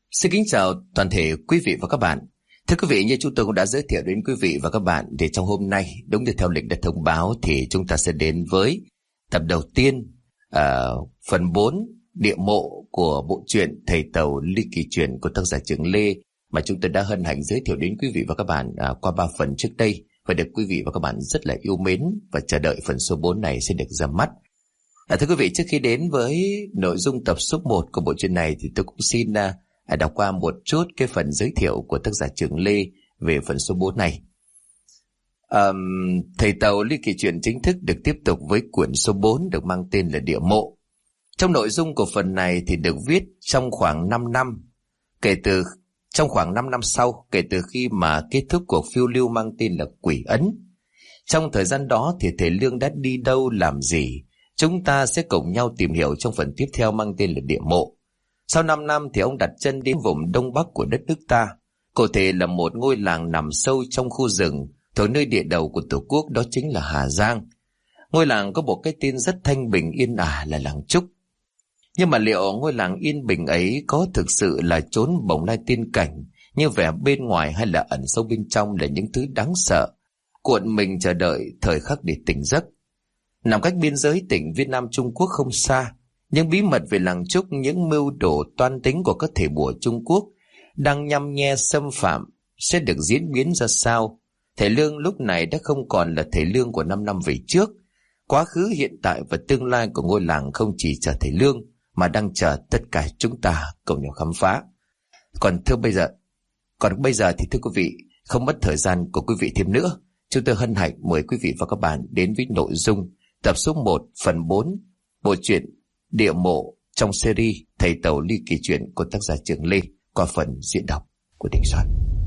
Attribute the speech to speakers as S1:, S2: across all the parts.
S1: Xin kính chào toàn thể quý vị và các bạn. Thưa quý vị, như chúng tôi cũng đã giới thiệu đến quý vị và các bạn, thì trong hôm nay, đúng như theo lịch đã thông báo, thì chúng ta sẽ đến với tập đầu tiên, phần 4, địa mộ của bộ truyện Thầy Tàu Ly Kỳ Truyền của tác giả Trường Lê, mà chúng tôi đã hân hạnh giới thiệu đến quý vị và các bạn qua 3 phần trước đây, và được quý vị và các bạn rất là yêu mến và chờ đợi phần số 4 này sẽ được ra mắt. Thưa quý vị, trước khi đến với nội dung tập số 1 của bộ truyện này, thì tôi cũng xin đọc qua một chút cái phần giới thiệu của tác giả Trường Lê về phần số 4 này. Thầy Tàu Ly Kỳ Truyền chính thức được tiếp tục với quyển số 4 được mang tên là Địa Mộ. Trong nội dung của phần này thì được viết trong khoảng 5 năm sau kể từ khi mà kết thúc cuộc phiêu lưu mang tên là Quỷ Ấn. Trong thời gian đó thì thầy Lương đã đi đâu làm gì, chúng ta sẽ cùng nhau tìm hiểu trong phần tiếp theo mang tên là Địa Mộ. Sau 5 năm thì ông đặt chân đến vùng đông bắc của đất nước ta. Cụ thể là một ngôi làng nằm sâu trong khu rừng thuộc nơi địa đầu của Tổ quốc, đó chính là Hà Giang. Ngôi làng có một cái tên rất thanh bình yên ả là làng Trúc. Nhưng mà liệu ngôi làng yên bình ấy có thực sự là chốn bồng lai tiên cảnh như vẻ bên ngoài, hay là ẩn sâu bên trong là những thứ đáng sợ cuộn mình chờ đợi thời khắc để tỉnh giấc? Nằm cách biên giới tỉnh Việt Nam Trung Quốc không xa, những bí mật về làng Trúc, những mưu đồ toan tính của các thể bùa Trung Quốc đang nhăm nhe xâm phạm sẽ được diễn biến ra sao? Thầy Lương lúc này đã không còn là thầy Lương của 5 năm về trước. Quá khứ, hiện tại và tương lai của ngôi làng không chỉ chờ thầy Lương mà đang chờ tất cả chúng ta cùng nhau khám phá. Còn bây giờ thì thưa quý vị, không mất thời gian của quý vị thêm nữa, chúng tôi hân hạnh mời quý vị và các bạn đến với nội dung tập số 1 phần 4 bộ truyện Địa Mộ trong series Thầy Tàu Ly Kỳ Truyền của tác giả Trường Lê qua phần diễn đọc của Đình Soạn.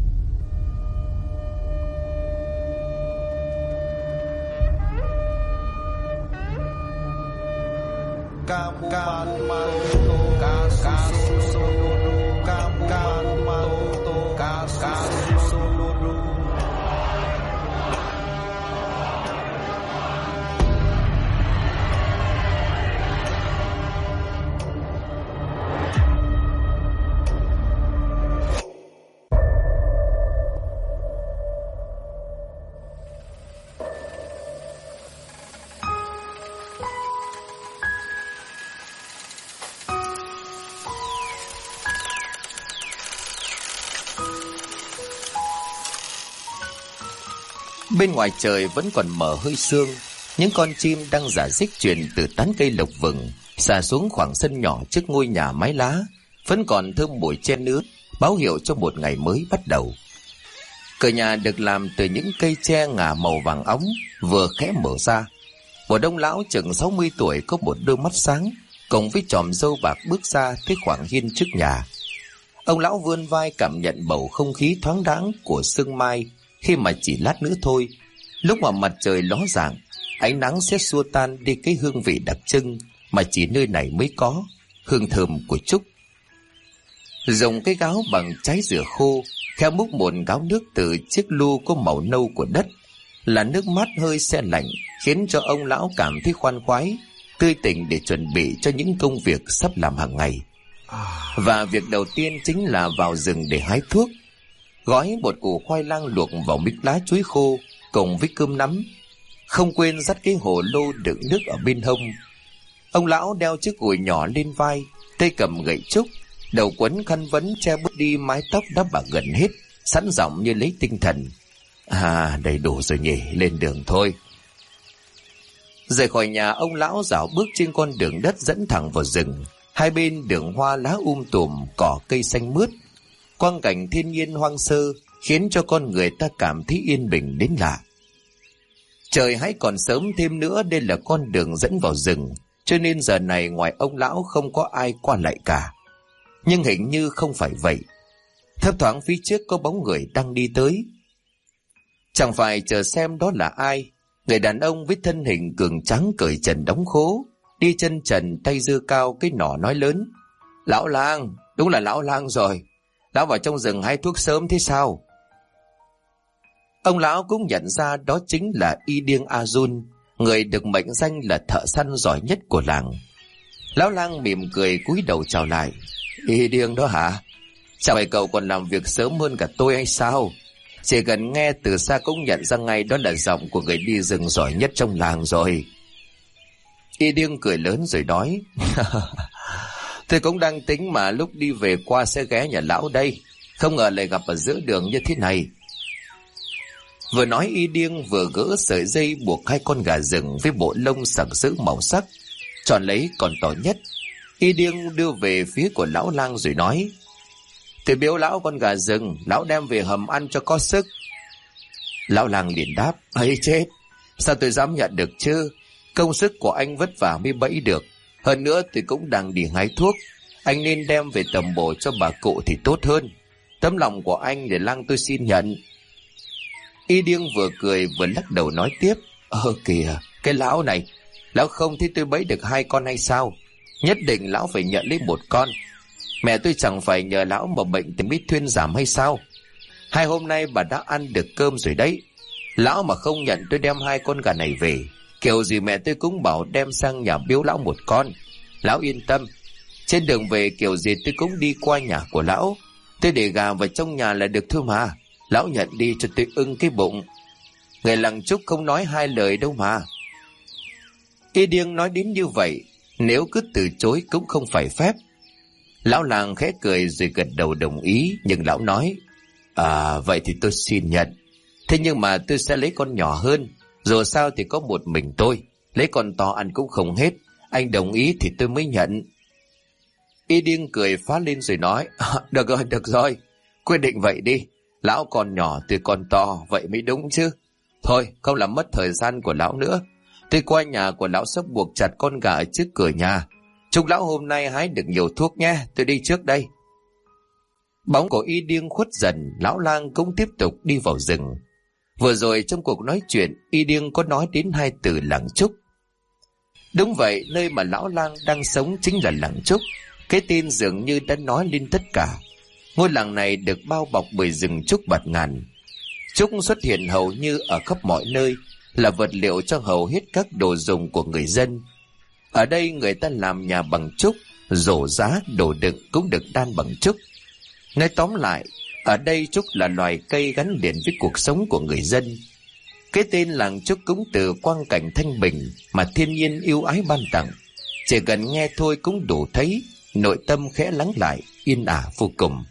S1: Bên ngoài trời vẫn còn mờ hơi sương, những con chim đang rả rích truyền từ tán cây lộc vừng xà xuống khoảng sân nhỏ trước ngôi nhà mái lá, vẫn còn thơm mùi chen nước, báo hiệu cho một ngày mới bắt đầu. Cửa nhà được làm từ những cây tre ngả màu vàng óng vừa khẽ mở ra. Một ông lão chừng 60 tuổi có một đôi mắt sáng cùng với chòm râu bạc bước ra tới khoảng hiên trước nhà. Ông lão vươn vai cảm nhận bầu không khí thoáng đãng của sương mai, khi mà chỉ lát nữa thôi, lúc mà mặt trời ló dạng, ánh nắng sẽ xua tan đi cái hương vị đặc trưng mà chỉ nơi này mới có, hương thơm của trúc. Dùng cái gáo bằng trái dừa khô, khéo múc một gáo nước từ chiếc lu có màu nâu của đất, là nước mát hơi se lạnh, khiến cho ông lão cảm thấy khoan khoái, tươi tỉnh để chuẩn bị cho những công việc sắp làm hàng ngày. Và việc đầu tiên chính là vào rừng để hái thuốc. Gói một củ khoai lang luộc vào mix lá chuối khô cùng với cơm nắm, không quên dắt cái hồ lô đựng nước ở bên hông. Ông lão đeo chiếc gùi nhỏ lên vai, tay cầm gậy trúc, đầu quấn khăn vấn che bớt đi mái tóc đã bạc gần hết, sẵn giọng như lấy tinh thần. Đầy đủ rồi nhỉ, lên đường thôi. Rời khỏi nhà, ông lão dạo bước trên con đường đất dẫn thẳng vào rừng. Hai bên đường hoa lá tùm, cỏ cây xanh mướt, quang cảnh thiên nhiên hoang sơ khiến cho con người ta cảm thấy yên bình đến lạ. Trời hãy còn sớm thêm nữa, đây là con đường dẫn vào rừng, cho nên giờ này ngoài ông lão không có ai qua lại cả. Nhưng hình như không phải vậy. Thấp thoáng phía trước có bóng người đang đi tới. Chẳng phải chờ xem đó là ai. Người đàn ông với thân hình cường tráng cởi trần đóng khố, đi chân trần tay giơ cao cái nỏ nói lớn: Lão lang, đúng là lão lang rồi. Lão vào trong rừng hái thuốc sớm thế sao? Ông lão cũng nhận ra đó chính là Y Điêng A Jun, người được mệnh danh là thợ săn giỏi nhất của làng. Lão lang mỉm cười cúi đầu chào lại: Y Điêng đó hả? Chả phải cậu còn làm việc sớm hơn cả tôi hay sao? Chỉ cần nghe từ xa cũng nhận ra ngay đó là giọng của người đi rừng giỏi nhất trong làng rồi. Y Điêng cười lớn rồi nói: Tôi cũng đang tính mà lúc đi về qua sẽ ghé nhà lão đây, không ngờ lại gặp ở giữa đường như thế này. Vừa nói Y Điêng vừa gỡ sợi dây buộc hai con gà rừng với bộ lông sặc sỡ màu sắc, chọn lấy con to nhất. Y Điêng đưa về phía của lão lang rồi nói: Tôi biếu lão con gà rừng, lão đem về hầm ăn cho có sức. Lão lang liền đáp: ấy chết, sao tôi dám nhận được chứ? Công sức của anh vất vả mới bẫy được. Hơn nữa tôi cũng đang đi hái thuốc, anh nên đem về tầm bổ cho bà cụ thì tốt hơn. Tấm lòng của anh để lang tôi xin nhận. Y Điêng vừa cười vừa lắc đầu nói tiếp: Kìa, cái lão này, lão không thấy tôi bẫy được 2 con hay sao? Nhất định lão phải nhận lấy 1 con. Mẹ tôi chẳng phải nhờ lão mà bệnh thì mới thuyên giảm hay sao? 2 hôm nay bà đã ăn được cơm rồi đấy. Lão mà không nhận tôi đem 2 con gà này về, kiểu gì mẹ tôi cũng bảo đem sang nhà biếu lão 1 con. Lão yên tâm, trên đường về kiểu gì tôi cũng đi qua nhà của lão. Tôi để gà vào trong nhà là được thôi mà. Lão nhận đi cho tôi ưng cái bụng. Người làng Trúc không nói 2 lời đâu mà. Y Điêng nói đến như vậy, nếu cứ từ chối cũng không phải phép. Lão làng khẽ cười rồi gật đầu đồng ý, nhưng lão nói: vậy thì tôi xin nhận. Thế nhưng mà tôi sẽ lấy con nhỏ hơn, dù sao thì có một mình tôi, lấy con to ăn cũng không hết. Anh đồng ý thì tôi mới nhận. Y Điêng cười phá lên rồi nói: được rồi, quyết định vậy đi. Lão còn nhỏ tôi còn to, vậy mới đúng chứ. Thôi, không làm mất thời gian của lão nữa. Tôi qua nhà của lão sắp buộc chặt con gà ở trước cửa nhà. Chúc lão hôm nay hái được nhiều thuốc nhé, tôi đi trước đây. Bóng của Y Điêng khuất dần, lão lang cũng tiếp tục đi vào rừng. Vừa rồi trong cuộc nói chuyện, Y Điêng có nói đến 2 từ làng Trúc. Đúng vậy, nơi mà lão lang đang sống chính là làng Trúc. Cái tên dường như đã nói lên tất cả. Ngôi làng này được bao bọc bởi rừng trúc bạt ngàn. Trúc xuất hiện hầu như ở khắp mọi nơi, là vật liệu cho hầu hết các đồ dùng của người dân. Ở đây người ta làm nhà bằng trúc, rổ giá, đồ đựng cũng được đan bằng trúc. Nói tóm lại, ở đây trúc là loài cây gắn liền với cuộc sống của người dân. Cái tên làng Trúc cũng từ quang cảnh thanh bình mà thiên nhiên yêu ái ban tặng. Chỉ cần nghe thôi cũng đủ thấy nội tâm khẽ lắng lại, yên ả vô cùng.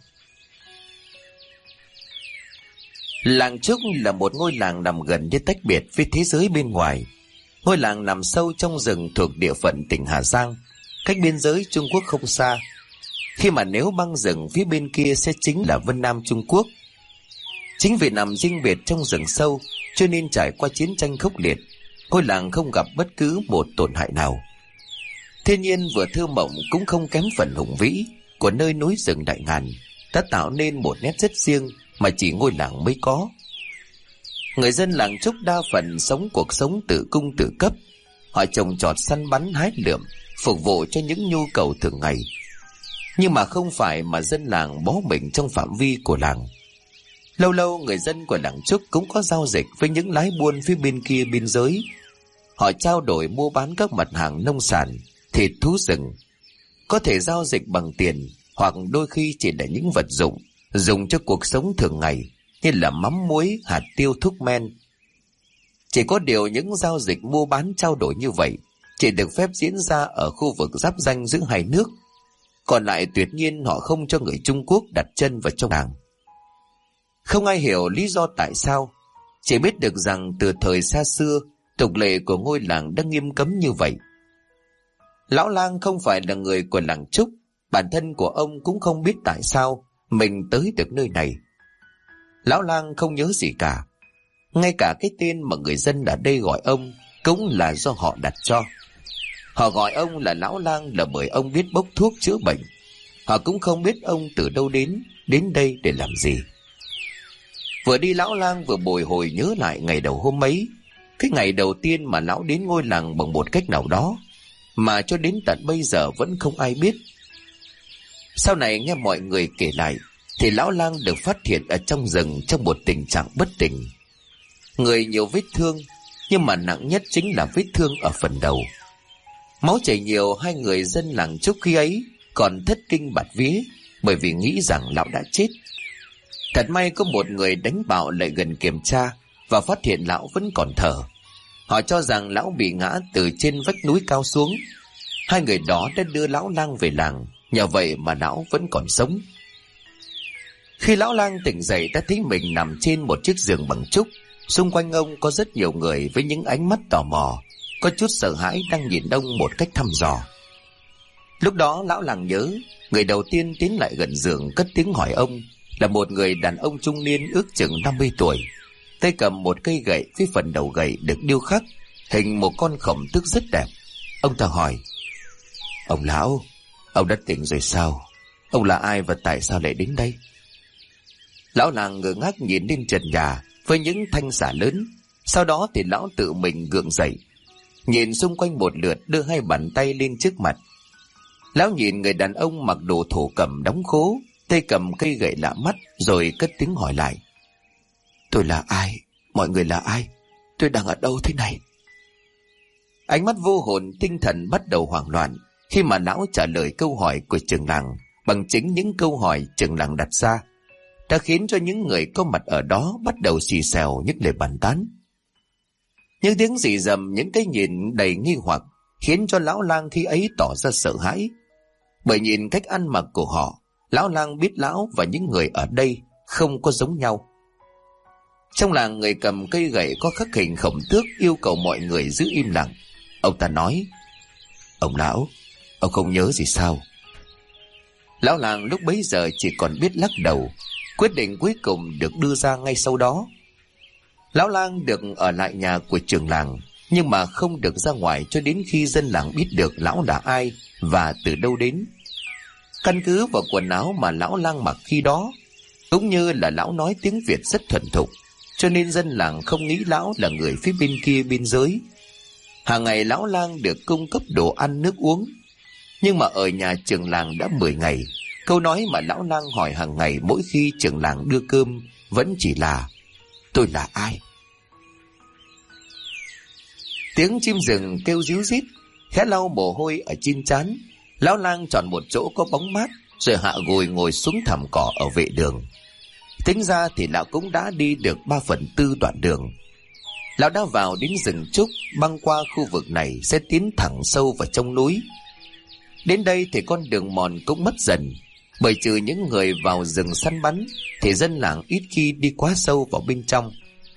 S1: Làng Trúc là một ngôi làng nằm gần như tách biệt với thế giới bên ngoài. Ngôi làng nằm sâu trong rừng thuộc địa phận tỉnh Hà Giang, cách biên giới Trung Quốc không xa. Khi mà nếu băng rừng phía bên kia sẽ chính là Vân Nam Trung Quốc. Chính vì nằm riêng biệt trong rừng sâu, cho nên trải qua chiến tranh khốc liệt, ngôi làng không gặp bất cứ một tổn hại nào. Thiên nhiên vừa thơ mộng cũng không kém phần hùng vĩ của nơi núi rừng đại ngàn, đã tạo nên một nét rất riêng mà chỉ ngôi làng mới có. Người dân làng Trúc đa phần sống cuộc sống tự cung tự cấp. Họ trồng trọt, săn bắn, hái lượm, phục vụ cho những nhu cầu thường ngày. Nhưng mà không phải mà dân làng bó mình trong phạm vi của làng. Lâu lâu người dân của làng Trúc cũng có giao dịch với những lái buôn phía bên kia biên giới. Họ trao đổi mua bán các mặt hàng nông sản, thịt, thú rừng. Có thể giao dịch bằng tiền, hoặc đôi khi chỉ là những vật dụng dùng cho cuộc sống thường ngày, như là mắm muối, hạt tiêu, thuốc men. Chỉ có điều những giao dịch mua bán trao đổi như vậy chỉ được phép diễn ra ở khu vực giáp ranh giữa hai nước. Còn lại tuyệt nhiên họ không cho người Trung Quốc đặt chân vào trong làng. Không ai hiểu lý do tại sao, chỉ biết được rằng từ thời xa xưa, tục lệ của ngôi làng đã nghiêm cấm như vậy. Lão lang không phải là người của làng Trúc, bản thân của ông cũng không biết tại sao mình tới được nơi này. Lão lang không nhớ gì cả, ngay cả cái tên mà người dân ở đây gọi ông cũng là do họ đặt cho. Họ gọi ông là lão lang là bởi ông biết bốc thuốc chữa bệnh. Họ cũng không biết ông từ đâu đến đây để làm gì. Vừa đi lão lang vừa bồi hồi nhớ lại ngày đầu hôm ấy, cái ngày đầu tiên mà lão đến ngôi làng bằng một cách nào đó, mà cho đến tận bây giờ vẫn không ai biết. Sau này nghe mọi người kể lại, thì lão lang được phát hiện ở trong rừng trong một tình trạng bất tỉnh. Người nhiều vết thương, nhưng mà nặng nhất chính là vết thương ở phần đầu. Máu chảy nhiều, hai người dân làng Trúc khi ấy còn thất kinh bạt vía, bởi vì nghĩ rằng lão đã chết. Thật may có một người đánh bạo lại gần kiểm tra và phát hiện lão vẫn còn thở. Họ cho rằng lão bị ngã từ trên vách núi cao xuống. Hai người đó đã đưa lão lang về làng, nhờ vậy mà lão vẫn còn sống. Khi lão lang tỉnh dậy đã thấy mình nằm trên một chiếc giường bằng trúc. Xung quanh ông có rất nhiều người với những ánh mắt tò mò, có chút sợ hãi đang nhìn ông một cách thăm dò. Lúc đó lão lang nhớ, người đầu tiên tiến lại gần giường cất tiếng hỏi ông là một người đàn ông trung niên ước chừng 50 tuổi, tay cầm một cây gậy, với phần đầu gậy được điêu khắc hình một con khổng tước rất đẹp. Ông ta hỏi: "Ông lão, ông đã tỉnh rồi sao? Ông là ai và tại sao lại đến đây?" Lão lang ngơ ngác nhìn lên trần nhà với những thanh xà lớn. Sau đó thì lão tự mình gượng dậy, nhìn xung quanh một lượt, đưa hai bàn tay lên trước mặt. Lão nhìn người đàn ông mặc đồ thổ cẩm đóng khố, tay cầm cây gậy lạ mắt, rồi cất tiếng hỏi lại: "Tôi là ai? Mọi người là ai? Tôi đang ở đâu thế này?" Ánh mắt vô hồn tinh thần bắt đầu hoảng loạn khi mà lão trả lời câu hỏi của trưởng làng bằng chính những câu hỏi trưởng làng đặt ra, đã khiến cho những người có mặt ở đó bắt đầu xì xèo những lời bàn tán. Những tiếng rì rầm, những cái nhìn đầy nghi hoặc khiến cho lão lang khi ấy tỏ ra sợ hãi. Bởi nhìn cách ăn mặc của họ, lão lang biết lão và những người ở đây không có giống nhau. Trong làng, người cầm cây gậy có khắc hình khổng tước yêu cầu mọi người giữ im lặng. Ông ta nói: "Ông lão, ông không nhớ gì sao?" Lão làng lúc bấy giờ chỉ còn biết lắc đầu. Quyết định cuối cùng được đưa ra ngay sau đó. Lão lang được ở lại nhà của trưởng làng, nhưng mà không được ra ngoài cho đến khi dân làng biết được lão là ai và từ đâu đến. Căn cứ vào quần áo mà lão lang mặc khi đó, cũng như là lão nói tiếng Việt rất thuần thục, cho nên dân làng không nghĩ lão là người phía bên kia biên giới. Hàng ngày lão lang được cung cấp đồ ăn nước uống, nhưng mà ở nhà trưởng làng đã 10 ngày, câu nói mà lão lang hỏi hàng ngày mỗi khi trưởng làng đưa cơm vẫn chỉ là: "Tôi là ai?" Tiếng chim rừng kêu ríu rít, khẽ lau mồ hôi ở trên trán. Lão lang chọn một chỗ có bóng mát rồi hạ gùi ngồi xuống thảm cỏ ở vệ đường. Tính ra thì lão cũng đã đi được 3/4 đoạn đường. Lão đã vào đến rừng trúc, băng qua khu vực này sẽ tiến thẳng sâu vào trong núi. Đến đây thì con đường mòn cũng mất dần, bởi trừ những người vào rừng săn bắn thì dân làng ít khi đi quá sâu vào bên trong.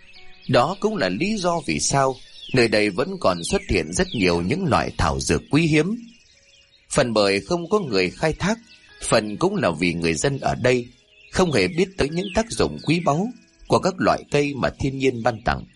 S1: Đó cũng là lý do vì sao nơi đây vẫn còn xuất hiện rất nhiều những loại thảo dược quý hiếm. Phần bởi không có người khai thác, phần cũng là vì người dân ở đây không hề biết tới những tác dụng quý báu của các loại cây mà thiên nhiên ban tặng.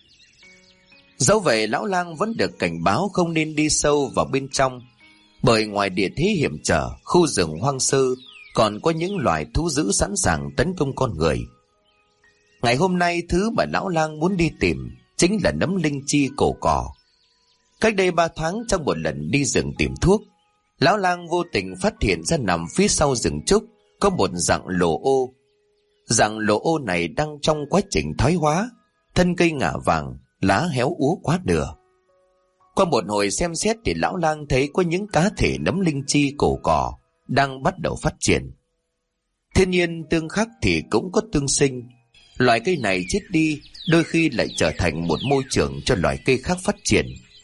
S1: Dẫu vậy, lão lang vẫn được cảnh báo không nên đi sâu vào bên trong, bởi ngoài địa thế hiểm trở, khu rừng hoang sơ còn có những loài thú dữ sẵn sàng tấn công con người. Ngày hôm nay, thứ mà lão lang muốn đi tìm chính là nấm linh chi cổ cỏ. Cách đây 3 tháng, trong một lần đi rừng tìm thuốc, lão lang vô tình phát hiện ra nằm phía sau rừng trúc có một dạng lồ ô. Dạng lồ ô này đang trong quá trình thoái hóa, thân cây ngả vàng, lá héo úa quá nửa. Qua một hồi xem xét thì lão lang thấy có những cá thể nấm linh chi cổ cỏ đang bắt đầu phát triển. Thiên nhiên tương khắc thì cũng có tương sinh. Loài cây này chết đi đôi khi lại trở thành một môi trường cho loài cây khác phát triển.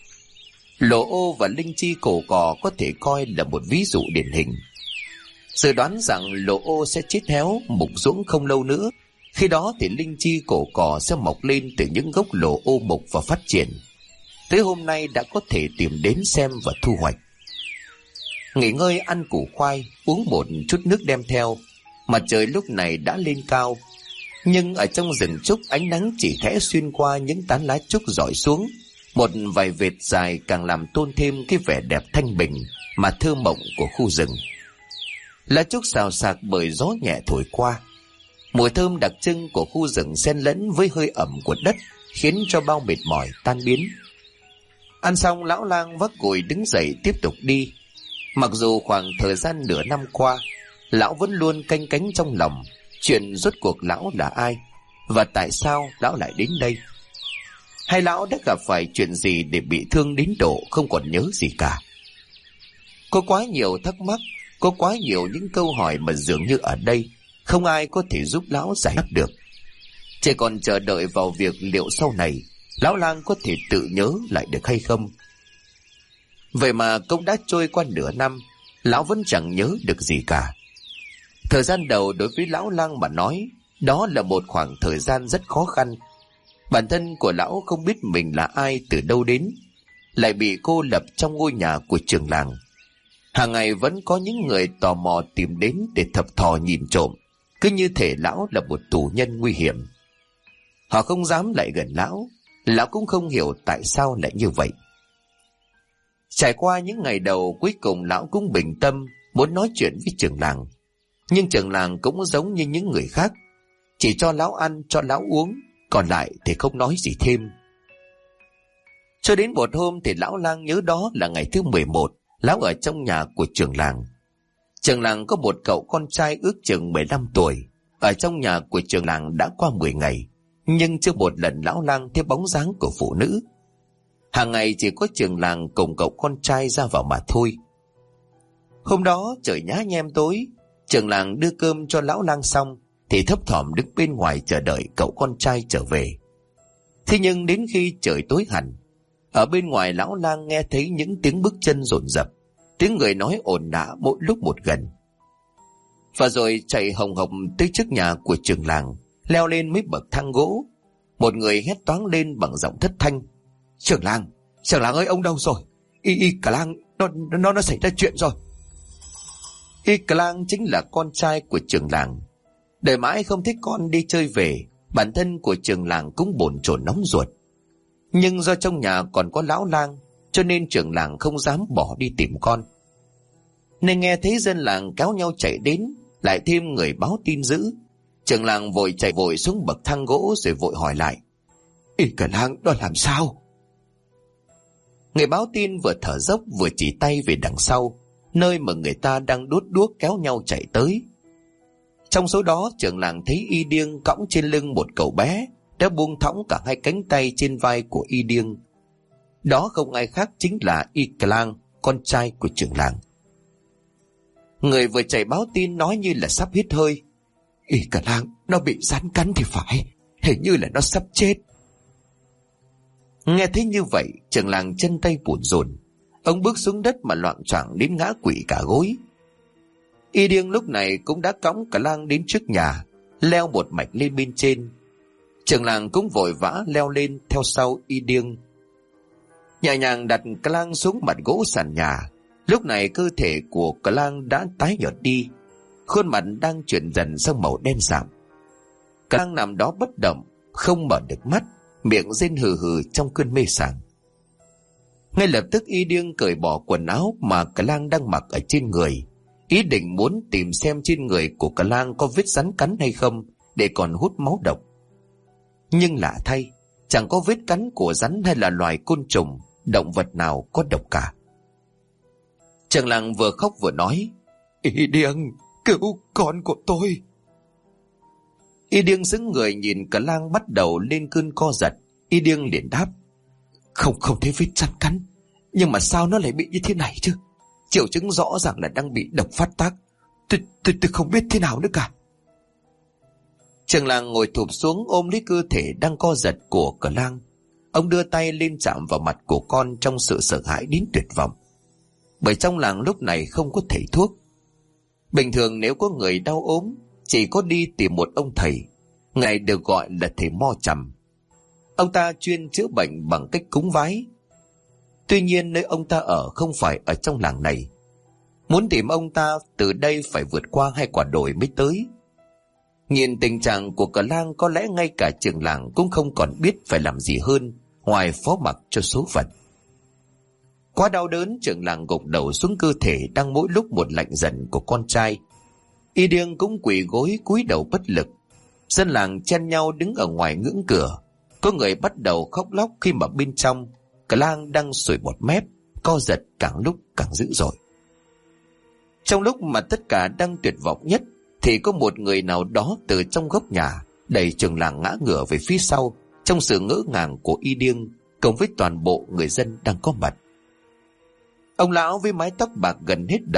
S1: Lồ ô và linh chi cổ cỏ có thể coi là một ví dụ điển hình. Dự đoán rằng lồ ô sẽ chết héo, mục ruỗng không lâu nữa. Khi đó thì linh chi cổ cỏ sẽ mọc lên từ những gốc lồ ô mục và phát triển. Tới hôm nay đã có thể tìm đến xem và thu hoạch. Nghỉ ngơi ăn củ khoai, uống một chút nước đem theo. Mặt trời lúc này đã lên cao, nhưng ở trong rừng trúc ánh nắng chỉ khẽ xuyên qua những tán lá trúc rọi xuống. Một vài vệt dài càng làm tôn thêm cái vẻ đẹp thanh bình mà thơ mộng của khu rừng. Lá trúc xào xạc bởi gió nhẹ thổi qua. Mùi thơm đặc trưng của khu rừng xen lẫn với hơi ẩm của đất khiến cho bao mệt mỏi tan biến. Ăn xong, lão lang vác gùi đứng dậy tiếp tục đi. Mặc dù khoảng thời gian nửa năm qua, lão vẫn luôn canh cánh trong lòng chuyện rốt cuộc lão là ai và tại sao lão lại đến đây. Hay lão đã gặp phải chuyện gì để bị thương đến độ không còn nhớ gì cả. Có quá nhiều thắc mắc Có quá nhiều những câu hỏi mà dường như ở đây không ai có thể giúp lão giải đáp được. Chỉ còn chờ đợi vào việc liệu sau này lão lang có thể tự nhớ lại được hay không. Vậy mà cũng đã trôi qua nửa năm, lão vẫn chẳng nhớ được gì cả. Thời gian đầu đối với lão lang mà nói, đó là một khoảng thời gian rất khó khăn. Bản thân của lão không biết mình là ai, từ đâu đến, lại bị cô lập trong ngôi nhà của trường làng. Hàng ngày vẫn có những người tò mò tìm đến để thập thò nhìn trộm, cứ như thể lão là một tù nhân nguy hiểm. Họ không dám lại gần lão, lão cũng không hiểu tại sao lại như vậy. Trải qua những ngày đầu, cuối cùng lão cũng bình tâm muốn nói chuyện với trưởng làng. Nhưng trưởng làng cũng giống như những người khác, chỉ cho lão ăn, cho lão uống, còn lại thì không nói gì thêm. Cho đến một hôm thì lão lang nhớ đó là ngày thứ 11, lão ở trong nhà của trưởng làng. Trưởng làng có một cậu con trai ước chừng 15 tuổi. Ở trong nhà của trưởng làng đã qua 10 ngày, nhưng chưa một lần lão lang thấy bóng dáng của phụ nữ. Hàng ngày chỉ có trưởng làng cùng cậu con trai ra vào mà thôi. Hôm đó trời nhá nhem tối, trưởng làng đưa cơm cho lão lang xong thì thấp thỏm đứng bên ngoài chờ đợi cậu con trai trở về. Thế nhưng đến khi trời tối hẳn, ở bên ngoài lão lang nghe thấy những tiếng bước chân dồn dập, tiếng người nói ồn ào mỗi lúc một gần. Và rồi chạy hồng hộc tới trước nhà của trưởng làng, leo lên mấy bậc thang gỗ. Một người hét toáng lên bằng giọng thất thanh: Trưởng làng ơi, ông đâu rồi? Y cả lang nó xảy ra chuyện rồi. Y cả lang chính là con trai của trưởng làng. Đợi mãi không thấy con đi chơi về, bản thân của trưởng làng cũng bồn chồn nóng ruột. Nhưng do trong nhà còn có lão lang, cho nên trưởng làng không dám bỏ đi tìm con. Nên nghe thấy dân làng kéo nhau chạy đến, lại thêm người báo tin dữ, trưởng làng vội chạy vội xuống bậc thang gỗ rồi vội hỏi lại: Y cả lang đó làm sao? Người báo tin vừa thở dốc vừa chỉ tay về đằng sau, nơi mà người ta đang đốt đuốc kéo nhau chạy tới. Trong số đó, trưởng làng thấy Y Điêng cõng trên lưng một cậu bé đã buông thõng cả hai cánh tay trên vai của Y Điêng. Đó không ai khác chính là Y Cà Lang, con trai của trưởng làng. Người vừa chạy báo tin nói như là sắp hít hơi: Y Cà Lang nó bị rắn cắn thì phải, hình như là nó sắp chết. Nghe thấy như vậy, trưởng làng chân tay bủn rủn, ông bước xuống đất mà loạng choạng đến ngã quỵ cả gối. Y Điêng lúc này cũng đã cõng Cà Lang đến trước nhà, leo một mạch lên bên trên. Trưởng làng cũng vội vã leo lên theo sau Y Điêng, nhẹ nhàng đặt Cà Lang xuống mặt gỗ sàn nhà. Lúc này cơ thể của Cà Lang đã tái nhợt đi, khuôn mặt đang chuyển dần sang màu đen sạm. Cà Lang nằm đó bất động, không mở được mắt, miệng rên hừ hừ trong cơn mê sảng. Ngay lập tức Y Điêng cởi bỏ quần áo mà Cà Lang đang mặc ở trên người, ý định muốn tìm xem trên người của Cà Lang có vết rắn cắn hay không để còn hút máu độc. Nhưng lạ thay, chẳng có vết cắn của rắn hay là loài côn trùng, động vật nào có độc cả. Trưởng làng vừa khóc vừa nói: Y Điêng, cứu con của tôi. Y Điêng sững người nhìn Cà Lang bắt đầu lên cơn co giật. Y Điêng liền đáp: Không thấy vết rắn cắn, nhưng mà sao nó lại bị như thế này chứ? Triệu chứng rõ ràng là đang bị độc phát tác. Tôi không biết thế nào nữa cả. Trưởng làng ngồi thụp xuống ôm lấy cơ thể đang co giật của Cà Lang. Ông đưa tay lên chạm vào mặt của con trong sự sợ hãi đến tuyệt vọng. Bởi trong làng lúc này không có thầy thuốc. Bình thường nếu có người đau ốm, chỉ có đi tìm một ông thầy, ngài được gọi là thầy Mo Chằm. Ông ta chuyên chữa bệnh bằng cách cúng vái. Tuy nhiên nơi ông ta ở không phải ở trong làng này. Muốn tìm ông ta từ đây phải vượt qua 2 quả đồi mới tới. Nhìn tình trạng của Cà Lang, có lẽ ngay cả trưởng làng cũng không còn biết phải làm gì hơn ngoài phó mặc cho số phận. Quá đau đớn, trưởng làng gục đầu xuống cơ thể đang mỗi lúc một lạnh dần của con trai. Y Điêng cũng quỳ gối cúi đầu bất lực. Dân làng chen nhau đứng ở ngoài ngưỡng cửa. Có người bắt đầu khóc lóc khi mà bên trong Cà Lang đang sùi bọt mép, co giật càng lúc càng dữ dội. Trong lúc mà tất cả đang tuyệt vọng nhất, thì có một người nào đó từ trong góc nhà đẩy trưởng làng ngã ngửa về phía sau, trong sự ngỡ ngàng của Y Điêng cùng với toàn bộ người dân đang có mặt. Ông lão với mái tóc bạc gần hết đầu,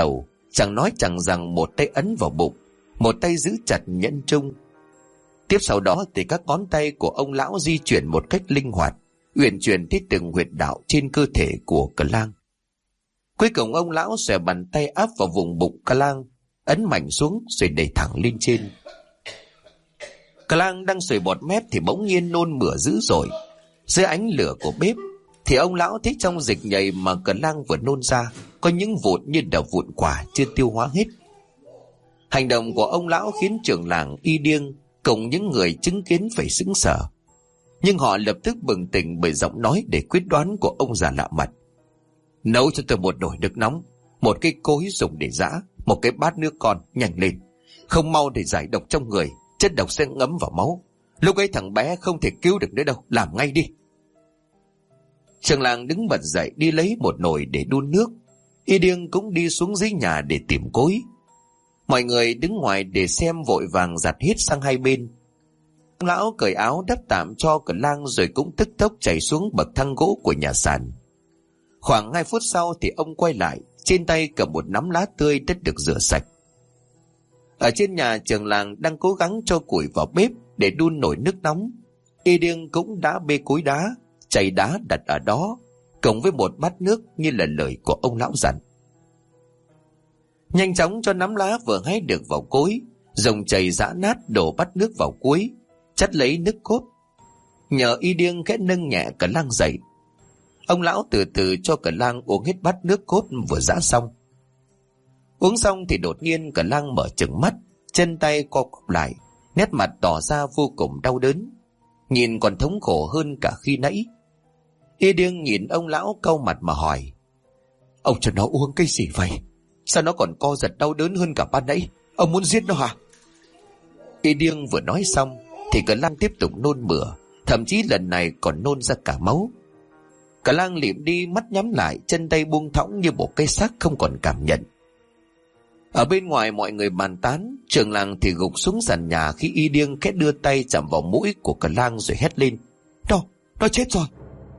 S1: Chẳng nói chẳng rằng một tay ấn vào bụng, một tay giữ chặt nhẫn trung. Tiếp sau đó thì các ngón tay của ông lão di chuyển một cách linh hoạt, uyển chuyển tới từng huyệt đạo trên cơ thể của Cờ Lang. Cuối cùng ông lão xòe bàn tay áp vào vùng bụng Cờ Lang, ấn mạnh xuống rồi đẩy thẳng lên trên. Cờ Lang đang sùi bọt mép thì bỗng nhiên nôn mửa dữ dội. Dưới ánh lửa của bếp thì ông lão thấy trong dịch nhầy mà Cờ Lang vừa nôn ra có những vụn như là vụn quả chưa tiêu hóa hết. Hành động của ông lão khiến trưởng làng Y Điêng cùng những người chứng kiến phải sững sờ, nhưng họ lập tức bừng tỉnh bởi giọng nói để quyết đoán của ông già lạ mặt. Nấu cho tôi một nồi nước nóng, một cái cối dùng để giã, một cái bát nước con, nhanh lên. Không mau để giải độc trong người, chất độc sẽ ngấm vào máu. Lúc ấy thằng bé không thể cứu được nữa đâu, làm ngay đi. Trưởng làng đứng bật dậy đi lấy một nồi để đun nước. Y Điêng cũng đi xuống dưới nhà để tìm cối. Mọi người đứng ngoài để xem vội vàng giặt hết sang hai bên. Ông lão cởi áo đắp tạm cho Cờ Lang rồi cũng tức tốc chạy xuống bậc thang gỗ của nhà sàn. Khoảng 2 phút sau thì ông quay lại, trên tay cầm một nắm lá tươi đã được rửa sạch. Ở trên nhà, trưởng làng đang cố gắng cho củi vào bếp để đun nồi nước nóng. Y Điêng cũng đã bê cối đá, chày đá đặt ở đó, cộng với một bát nước như là lời của ông lão dặn. Nhanh chóng cho nắm lá vừa hái được vào cối, dùng chày giã nát đổ bát nước vào cuối, chắt lấy nước cốt. Nhờ Y Điêng khẽ nâng nhẹ Cờ Lang dậy. Ông lão từ từ cho Cờ Lang uống hết bát nước cốt vừa giã xong. Uống xong thì đột nhiên Cờ Lang mở trừng mắt, chân tay co quắp lại, nét mặt tỏ ra vô cùng đau đớn, nhìn còn thống khổ hơn cả khi nãy. Y Điêng nhìn ông lão cau mặt mà hỏi: Ông cho nó uống cái gì vậy? Sao nó còn co giật đau đớn hơn cả ban nãy? Ông muốn giết nó hả? Y Điêng vừa nói xong thì Cờ Lang tiếp tục nôn mửa, thậm chí lần này còn nôn ra cả máu. Cờ Lang lịm đi, mắt nhắm lại, chân tay buông thõng như một cái xác không còn cảm nhận. Ở bên ngoài mọi người bàn tán, trưởng làng thì gục xuống sàn nhà khi Y Điêng khẽ đưa tay chạm vào mũi của Cờ Lang rồi hét lên: Nó chết rồi!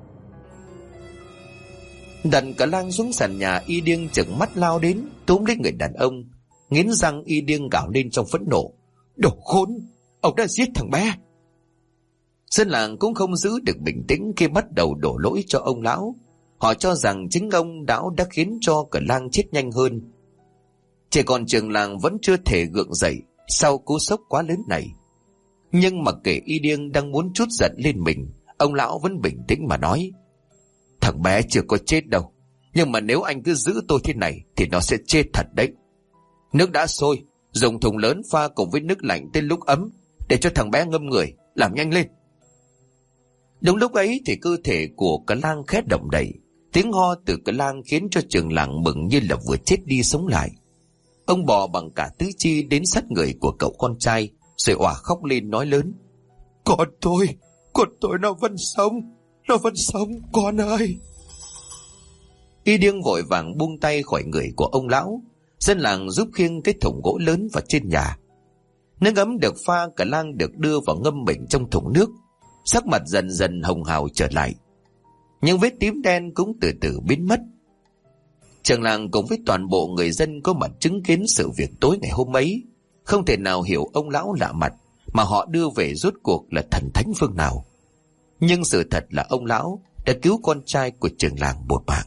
S1: Đặt Cờ Lang xuống sàn nhà, Y Điêng trừng mắt lao đến, túm lấy người đàn ông. Nghiến răng, Y Điêng gào lên trong phẫn nộ: Đồ khốn! Ông đã giết thằng bé! Dân làng cũng không giữ được bình tĩnh khi bắt đầu đổ lỗi cho ông lão. Họ cho rằng chính ông lão đã khiến cho Cờ Lang chết nhanh hơn. Chỉ còn trưởng làng vẫn chưa thể gượng dậy sau cú sốc quá lớn này. Nhưng mà kể Y Điêng đang muốn trút giận lên mình, ông lão vẫn bình tĩnh mà nói: Thằng bé chưa có chết đâu, nhưng mà nếu anh cứ giữ tôi thế này thì nó sẽ chết thật đấy. Nước đã sôi, dùng thùng lớn pha cùng với nước lạnh tới lúc ấm, để cho thằng bé ngâm người, làm nhanh lên. Đúng lúc ấy thì cơ thể của Cờ Lang khẽ động đậy. Tiếng ho từ Cờ Lang khiến cho trưởng làng mừng như là vừa chết đi sống lại. Ông bò bằng cả tứ chi đến sát người của cậu con trai, rồi òa khóc lên nói lớn: Con tôi nó vẫn sống, con ơi! Y Điêng vội vàng buông tay khỏi người của ông lão. Dân làng giúp khiêng cái thùng gỗ lớn vào trên nhà. Nước ấm được pha, Cờ Lang được đưa vào ngâm mình trong thùng nước. Sắc mặt dần dần hồng hào trở lại, nhưng vết tím đen cũng từ từ biến mất. Trưởng làng cùng với toàn bộ người dân có mặt chứng kiến sự việc tối ngày hôm ấy không thể nào hiểu ông lão lạ mặt mà họ đưa về rốt cuộc là thần thánh phương nào. Nhưng sự thật là ông lão đã cứu con trai của trưởng làng một mạng.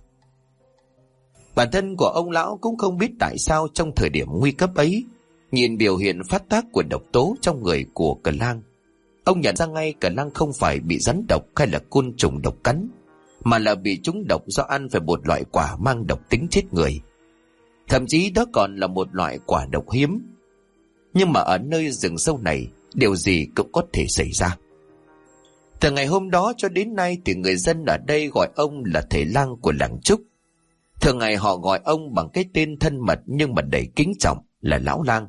S1: Bản thân của ông lão cũng không biết tại sao trong thời điểm nguy cấp ấy, nhìn biểu hiện phát tác của độc tố trong người của Cờ Lang, ông nhận ra ngay Cờ Lang không phải bị rắn độc hay là côn trùng độc cắn, mà là bị trúng độc do ăn phải một loại quả mang độc tính chết người. Thậm chí đó còn là một loại quả độc hiếm. Nhưng mà ở nơi rừng sâu này, điều gì cũng có thể xảy ra. Từ ngày hôm đó cho đến nay thì người dân ở đây gọi ông là thầy lang của làng Trúc. Thường ngày họ gọi ông bằng cái tên thân mật nhưng mà đầy kính trọng là lão lang.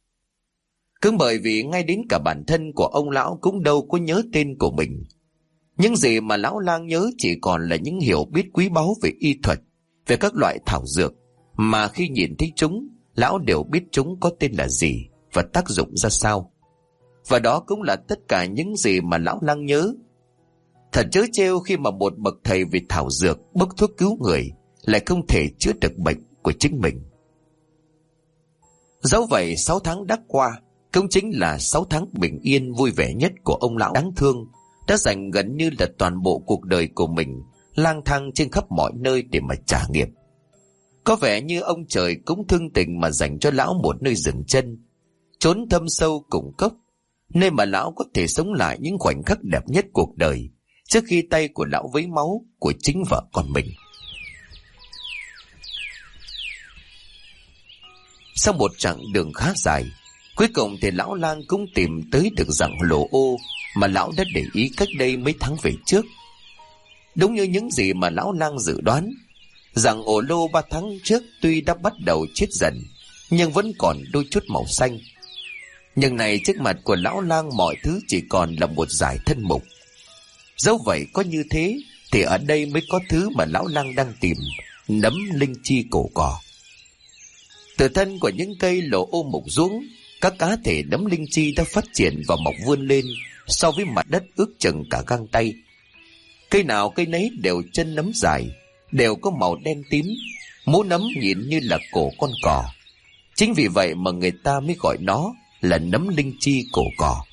S1: Cứ bởi vì ngay đến cả bản thân của ông lão cũng đâu có nhớ tên của mình. Những gì mà lão lang nhớ chỉ còn là những hiểu biết quý báu về y thuật, về các loại thảo dược, mà khi nhìn thấy chúng, lão đều biết chúng có tên là gì và tác dụng ra sao. Và đó cũng là tất cả những gì mà lão lang nhớ. Thật trớ trêu khi mà một bậc thầy về thảo dược bốc thuốc cứu người lại không thể chữa được bệnh của chính mình. Dẫu vậy 6 tháng đã qua cũng chính là 6 tháng bình yên vui vẻ nhất của ông lão đáng thương, đã dành gần như là toàn bộ cuộc đời của mình lang thang trên khắp mọi nơi để mà trả nghiệp. Có vẻ như ông trời cũng thương tình mà dành cho lão một nơi dừng chân, chốn thâm sâu cùng cốc, nơi mà lão có thể sống lại những khoảnh khắc đẹp nhất cuộc đời trước khi tay của lão vấy máu của chính vợ con mình. Sau một chặng đường khá dài, cuối cùng thì lão lang cũng tìm tới được rặng lồ ô mà lão đã để ý cách đây mấy tháng về trước. Đúng như những gì mà lão lang dự đoán, rằng ổ lô 3 tháng trước tuy đã bắt đầu chết dần nhưng vẫn còn đôi chút màu xanh. Nhưng này trước mặt của lão lang mọi thứ chỉ còn là một dải thân mục. Dẫu vậy có như thế thì ở đây mới có thứ mà lão lang đang tìm, nấm linh chi cổ cỏ. Từ thân của những cây lồ ô mục ruỗng, các cá thể nấm linh chi đã phát triển và mọc vươn lên so với mặt đất ước chừng cả gang tay. Cây nào cây nấy đều chân nấm dài, đều có màu đen tím, mũ nấm nhìn như là cổ con cò. Chính vì vậy mà người ta mới gọi nó là nấm linh chi cổ cò.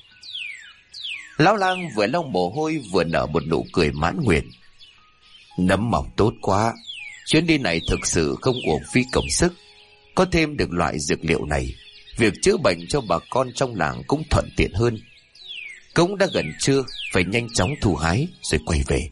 S1: Lão lang vừa lau mồ hôi vừa nở một nụ cười mãn nguyện. Nấm mọc tốt quá, chuyến đi này thực sự không uổng phí công sức. Có thêm được loại dược liệu này, việc chữa bệnh cho bà con trong làng cũng thuận tiện hơn. Cũng đã gần trưa, phải nhanh chóng thu hái rồi quay về.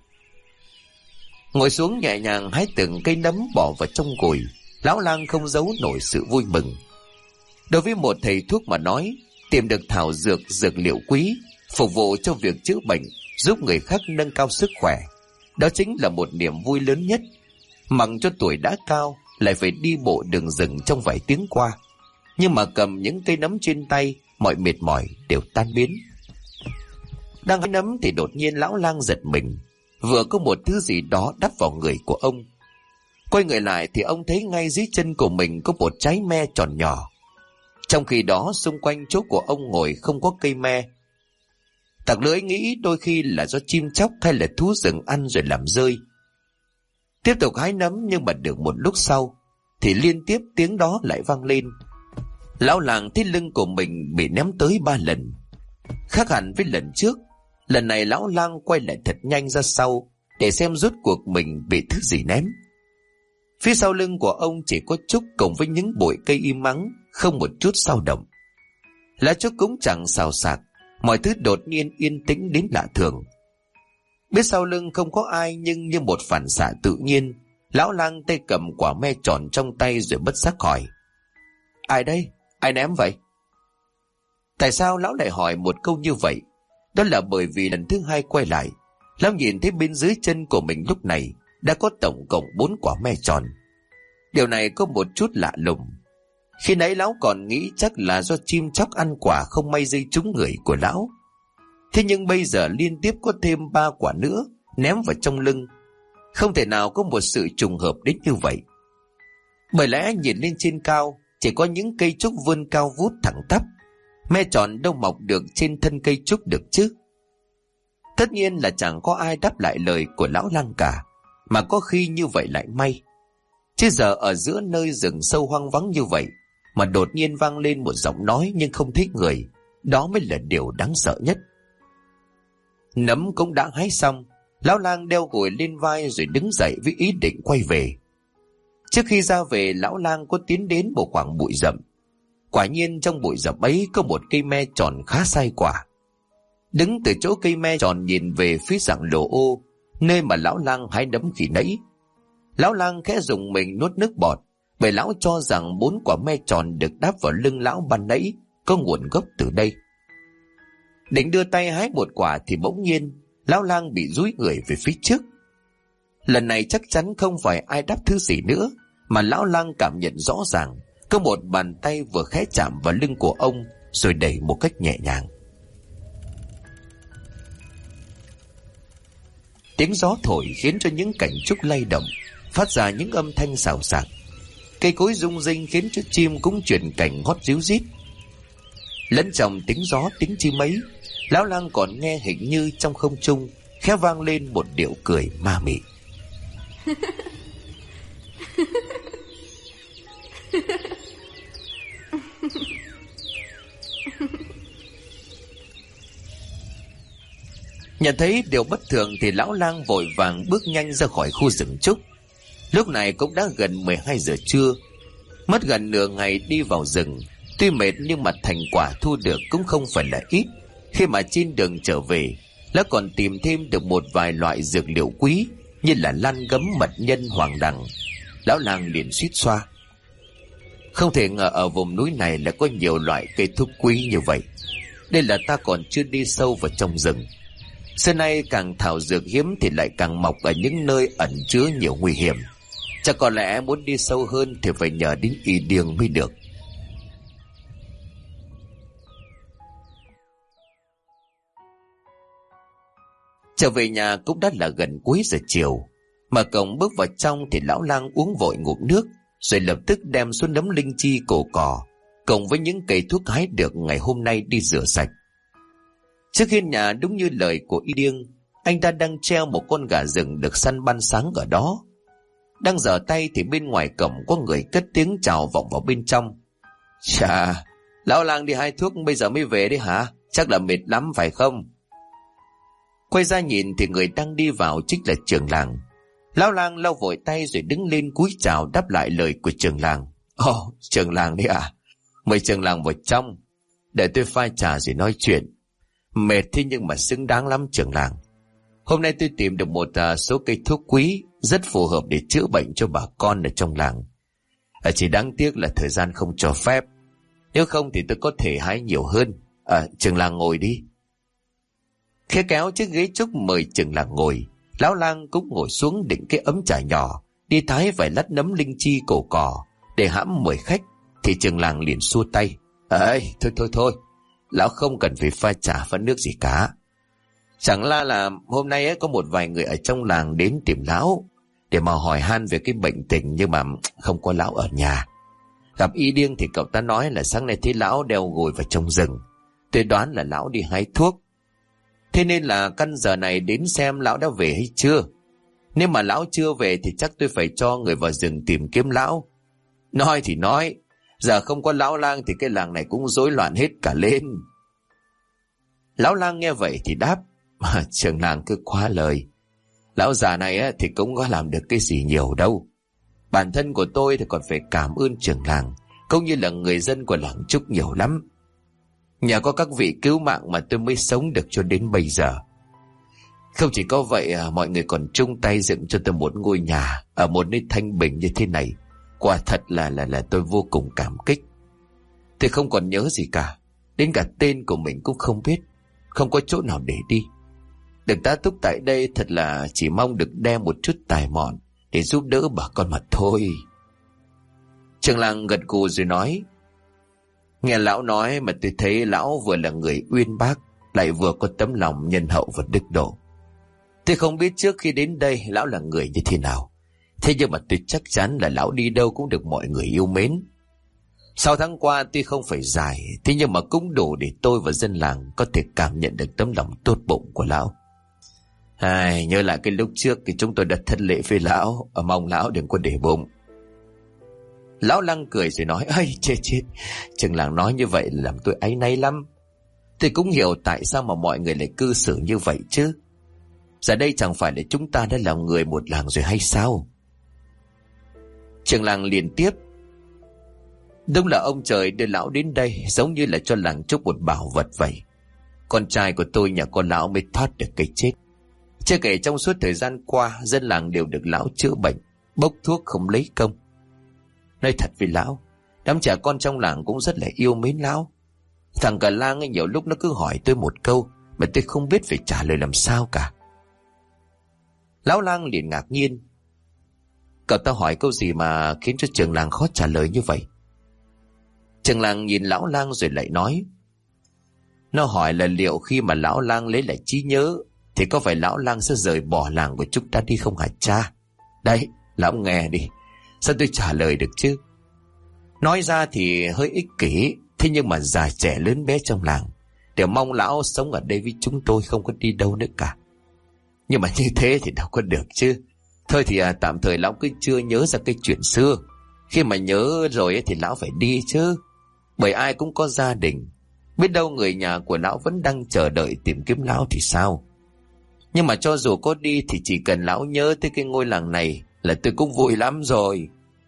S1: Ngồi xuống nhẹ nhàng hái từng cây nấm bỏ vào trong gùi, lão lang không giấu nổi sự vui mừng. Đối với một thầy thuốc mà nói, tìm được thảo dược, dược liệu quý phục vụ cho việc chữa bệnh, giúp người khác nâng cao sức khỏe, đó chính là một niềm vui lớn nhất. Mặc cho tuổi đã cao, lại phải đi bộ đường rừng trong vài tiếng qua, nhưng mà cầm những cây nấm trên tay, mọi mệt mỏi đều tan biến. Đang hái nấm thì đột nhiên lão lang giật mình, vừa có một thứ gì đó đắp vào người của ông. Quay người lại thì ông thấy ngay dưới chân của mình có một trái me tròn nhỏ. Trong khi đó xung quanh chỗ của ông ngồi không có cây me. Tặc lưỡi nghĩ đôi khi là do chim chóc hay là thú rừng ăn rồi làm rơi. Tiếp tục hái nấm, nhưng mà được một lúc sau thì liên tiếp tiếng đó lại vang lên. Lão làng thấy lưng của mình bị ném tới 3 lần. Khác hẳn với lần trước, lần này lão lang quay lại thật nhanh ra sau để xem rốt cuộc mình bị thứ gì ném. Phía sau lưng của ông chỉ có trúc cùng với những bụi cây im ắng, không một chút dao động. Lá trúc cũng chẳng xào xạc, mọi thứ đột nhiên yên tĩnh đến lạ thường. Biết sau lưng không có ai, nhưng như một phản xạ tự nhiên, lão lang tay cầm quả me tròn trong tay rồi bất giác hỏi: Ai đây? Ai ném vậy? Tại sao lão lại hỏi một câu như vậy? Đó là bởi vì lần thứ hai quay lại, lão nhìn thấy bên dưới chân của mình lúc này đã có tổng cộng 4 quả me tròn. Điều này có một chút lạ lùng. Khi nãy lão còn nghĩ chắc là do chim chóc ăn quả không may rơi trúng người của lão. Thế nhưng bây giờ liên tiếp có thêm 3 quả nữa ném vào trong lưng. Không thể nào có một sự trùng hợp đến như vậy. Bởi lẽ nhìn lên trên cao chỉ có những cây trúc vươn cao vút thẳng tắp, me tròn đâu mọc được trên thân cây trúc được chứ. Tất nhiên là chẳng có ai đáp lại lời của lão lang cả, mà có khi như vậy lại may. Chứ giờ ở giữa nơi rừng sâu hoang vắng như vậy mà đột nhiên vang lên một giọng nói nhưng không thấy người, đó mới là điều đáng sợ nhất. Nấm cũng đã hái xong, lão lang đeo gùi lên vai rồi đứng dậy với ý định quay về. Trước khi ra về, lão lang có tiến đến một khoảng bụi rậm. Quả nhiên trong bụi rậm ấy có một cây me tròn khá sai quả. Đứng từ chỗ cây me tròn nhìn về phía rặng lồ ô, nơi mà lão lang hái nấm khi nãy, lão lang khẽ dùng mình nuốt nước bọt, bởi lão cho rằng 4 quả me tròn được đáp vào lưng lão ban nãy có nguồn gốc từ đây. Định đưa tay hái một quả thì bỗng nhiên lão lang bị dúi người về phía trước. Lần này chắc chắn không phải ai đáp thứ gì nữa, mà lão lang cảm nhận rõ ràng có một bàn tay vừa khẽ chạm vào lưng của ông rồi đẩy một cách nhẹ nhàng. Tiếng gió thổi khiến cho những cành trúc lay động, phát ra những âm thanh xào xạc. Cây cối rung rinh khiến cho chim cũng chuyển cảnh hót ríu rít. Lẫn trong tiếng gió tiếng chim ấy, lão lang còn nghe hình như trong không trung khẽ vang lên một điệu cười ma mị. Nhận thấy điều bất thường thì lão lang vội vàng bước nhanh ra khỏi khu rừng trúc. Lúc này cũng đã gần 12 giờ trưa. Mất gần nửa ngày đi vào rừng, tuy mệt nhưng mà thành quả thu được cũng không phải là ít. Khi mà trên đường trở về, lão còn tìm thêm được một vài loại dược liệu quý như là lan gấm, mật nhân, hoàng đằng. Lão lang liền suýt xoa. Không thể ngờ ở vùng núi này lại có nhiều loại cây thuốc quý như vậy. Đây là ta còn chưa đi sâu vào trong rừng. Xưa nay càng thảo dược hiếm thì lại càng mọc ở những nơi ẩn chứa nhiều nguy hiểm. Chắc có lẽ muốn đi sâu hơn thì phải nhờ đến y điêng mới được. Trở về nhà cũng đã là gần cuối giờ chiều. Mà cổng bước vào trong thì lão lang uống vội ngụm nước, rồi lập tức đem số nấm linh chi cổ cỏ cộng với những cây thuốc hái được ngày hôm nay đi rửa sạch. Trước hiên nhà đúng như lời của y điêng, anh ta đang treo một con gà rừng được săn ban sáng ở đó. Đang giở tay thì bên ngoài cổng có người cất tiếng chào vọng vào bên trong. Chà, lão lang đi hái thuốc bây giờ mới về đấy hả? Chắc là mệt lắm phải không? Quay ra nhìn thì người đang đi vào chính là trưởng làng. Lão lang lau vội tay rồi đứng lên cúi chào đáp lại lời của trưởng làng. Ồ, trưởng làng đấy à? Mời trưởng làng vào trong, để tôi pha trà rồi nói chuyện. Mệt thế nhưng mà xứng đáng lắm trưởng làng. Hôm nay tôi tìm được một số cây thuốc quý rất phù hợp để chữa bệnh cho bà con ở trong làng. Chỉ đáng tiếc là thời gian không cho phép. Nếu không thì tôi có thể hái nhiều hơn. Trưởng làng ngồi đi. Khẽ kéo chiếc ghế trúc mời trưởng làng ngồi. Lão lang cũng ngồi xuống định cái ấm trà nhỏ, đi thái vài lát nấm linh chi cổ cỏ để hãm mời khách. Thì trưởng làng liền xua tay. Thôi, lão không cần phải pha trà pha nước gì cả. Chẳng là hôm nay có một vài người ở trong làng đến tìm lão để mà hỏi han về cái bệnh tình, nhưng mà không có lão ở nhà. Gặp y điêng thì cậu ta nói là sáng nay thấy lão đeo gùi vào trong rừng. Tôi đoán là lão đi hái thuốc. Thế nên là căn giờ này đến xem lão đã về hay chưa. Nếu mà lão chưa về thì chắc tôi phải cho người vào rừng tìm kiếm lão. Nói thì nói, giờ không có lão lang thì cái làng này cũng rối loạn hết cả lên. Lão lang nghe vậy thì đáp. Trưởng làng cứ quá lời. Lão già này thì cũng có làm được cái gì nhiều đâu. Bản thân của tôi thì còn phải cảm ơn trưởng làng, cũng như là người dân của làng Trúc nhiều lắm. Nhờ có các vị cứu mạng mà tôi mới sống được cho đến bây giờ. Không chỉ có vậy, mọi người còn chung tay dựng cho tôi một ngôi nhà ở một nơi thanh bình như thế này. Quả thật là tôi vô cùng cảm kích. Tôi không còn nhớ gì cả, đến cả tên của mình cũng không biết, không có chỗ nào để đi. Được tá túc tại đây thật là chỉ mong được đem một chút tài mọn để giúp đỡ bà con mà thôi. Trưởng làng gật gù rồi nói. Nghe lão nói mà tôi thấy lão vừa là người uyên bác, lại vừa có tấm lòng nhân hậu và đức độ. Tôi không biết trước khi đến đây lão là người như thế nào, thế nhưng mà tôi chắc chắn là lão đi đâu cũng được mọi người yêu mến. 6 tháng qua tuy không phải dài, thế nhưng mà cũng đủ để tôi và dân làng có thể cảm nhận được tấm lòng tốt bụng của lão. Nhớ lại cái lúc trước thì chúng tôi đã thất lễ với lão, mong lão đừng có để bụng. Lão Lăng cười rồi nói. Chết, trưởng làng nói như vậy làm tôi áy náy lắm. Tôi cũng hiểu tại sao mà mọi người lại cư xử như vậy chứ. Giờ đây chẳng phải là chúng ta đã là người một làng rồi hay sao? Trưởng làng liền tiếp. Đúng là ông trời đưa lão đến đây giống như là cho làng Trúc một bảo vật vậy. Con trai của tôi nhà con lão mới thoát được cái chết. Chưa kể trong suốt thời gian qua, dân làng đều được lão chữa bệnh, bốc thuốc không lấy công. Nói thật với lão, đám trẻ con trong làng cũng rất là yêu mến lão. Thằng cả lang ấy nhiều lúc nó cứ hỏi tôi một câu mà tôi không biết phải trả lời làm sao cả. Lão lang liền ngạc nhiên. Cậu ta hỏi câu gì mà khiến cho trưởng làng khó trả lời như vậy? Trưởng làng nhìn lão lang rồi lại nói. Nó hỏi là liệu khi mà lão lang lấy lại trí nhớ thì có phải lão lang sẽ rời bỏ làng của chúng ta đi không hả cha? Đấy, lão nghe đi, sao tôi trả lời được chứ? Nói ra thì hơi ích kỷ, thế nhưng mà già trẻ lớn bé trong làng đều mong lão sống ở đây với chúng tôi, không có đi đâu nữa cả. Nhưng mà như thế thì đâu có được chứ. Thôi thì tạm thời lão cứ chưa nhớ ra cái chuyện xưa. Khi mà nhớ rồi thì lão phải đi chứ. Bởi ai cũng có gia đình. Biết đâu người nhà của lão vẫn đang chờ đợi tìm kiếm lão thì sao? Nhưng mà cho dù có đi thì chỉ cần lão nhớ tới cái ngôi làng này là tôi cũng vui lắm rồi.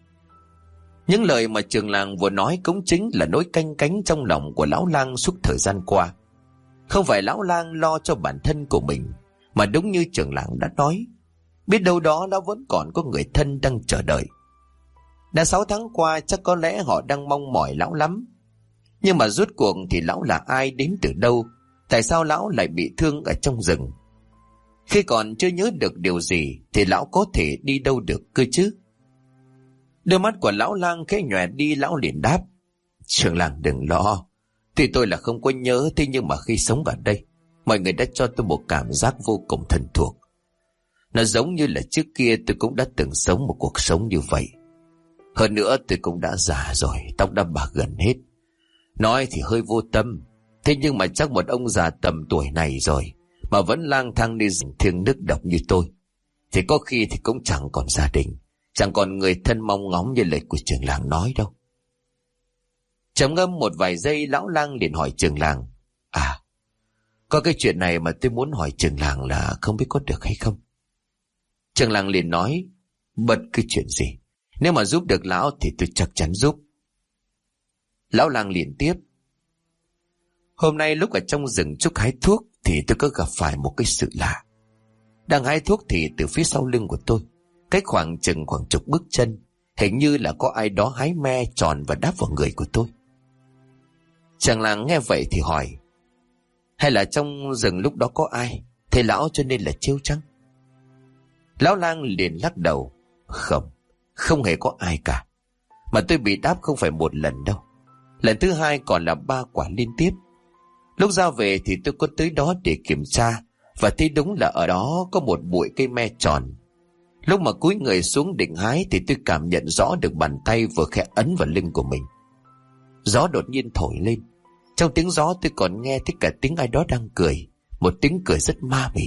S1: Những lời mà trường làng vừa nói cũng chính là nỗi canh cánh trong lòng của lão lang suốt thời gian qua. Không phải lão lang lo cho bản thân của mình, mà đúng như trường làng đã nói, biết đâu đó lão vẫn còn có người thân đang chờ đợi. Đã 6 tháng qua chắc có lẽ họ đang mong mỏi lão lắm. Nhưng mà rốt cuộc thì lão là ai, đến từ đâu, tại sao lão lại bị thương ở trong rừng? Khi còn chưa nhớ được điều gì thì lão có thể đi đâu được cơ chứ? Đôi mắt của lão lang khẽ nhòe đi, lão liền đáp: Trưởng làng đừng lo, tuy tôi là không có nhớ, thế nhưng mà khi sống ở đây, mọi người đã cho tôi một cảm giác vô cùng thân thuộc. Nó giống như là trước kia tôi cũng đã từng sống một cuộc sống như vậy. Hơn nữa tôi cũng đã già rồi, tóc đã bạc gần hết. Nói thì hơi vô tâm, thế nhưng mà chắc một ông già tầm tuổi này rồi mà vẫn lang thang đi rừng thiêng nước độc như tôi, thì có khi thì cũng chẳng còn gia đình, chẳng còn người thân mong ngóng như lời của trưởng làng nói đâu. Trầm ngâm một vài giây, lão lang liền hỏi trưởng làng: có cái chuyện này mà tôi muốn hỏi trưởng làng là không biết có được hay không? Trưởng làng liền nói: bất cứ chuyện gì, nếu mà giúp được lão thì tôi chắc chắn giúp. Lão lang liền tiếp: hôm nay lúc ở trong rừng trúc hái thuốc thì tôi có gặp phải một cái sự lạ. Đang hái thuốc thì từ phía sau lưng của tôi, cách khoảng chục bước chân, hình như là có ai đó hái me tròn và đáp vào người của tôi. Chàng làng nghe vậy thì hỏi: hay là trong rừng lúc đó có ai, thế lão cho nên là trêu chăng? Lão lang liền lắc đầu: không hề có ai cả. Mà tôi bị đáp không phải một lần đâu, lần thứ hai còn là 3 quả liên tiếp. Lúc ra về thì tôi có tới đó để kiểm tra, và thấy đúng là ở đó có một bụi cây me tròn. Lúc mà cúi người xuống định hái thì tôi cảm nhận rõ được bàn tay vừa khẽ ấn vào lưng của mình. Gió đột nhiên thổi lên, trong tiếng gió tôi còn nghe thấy cả tiếng ai đó đang cười, một tiếng cười rất ma mị.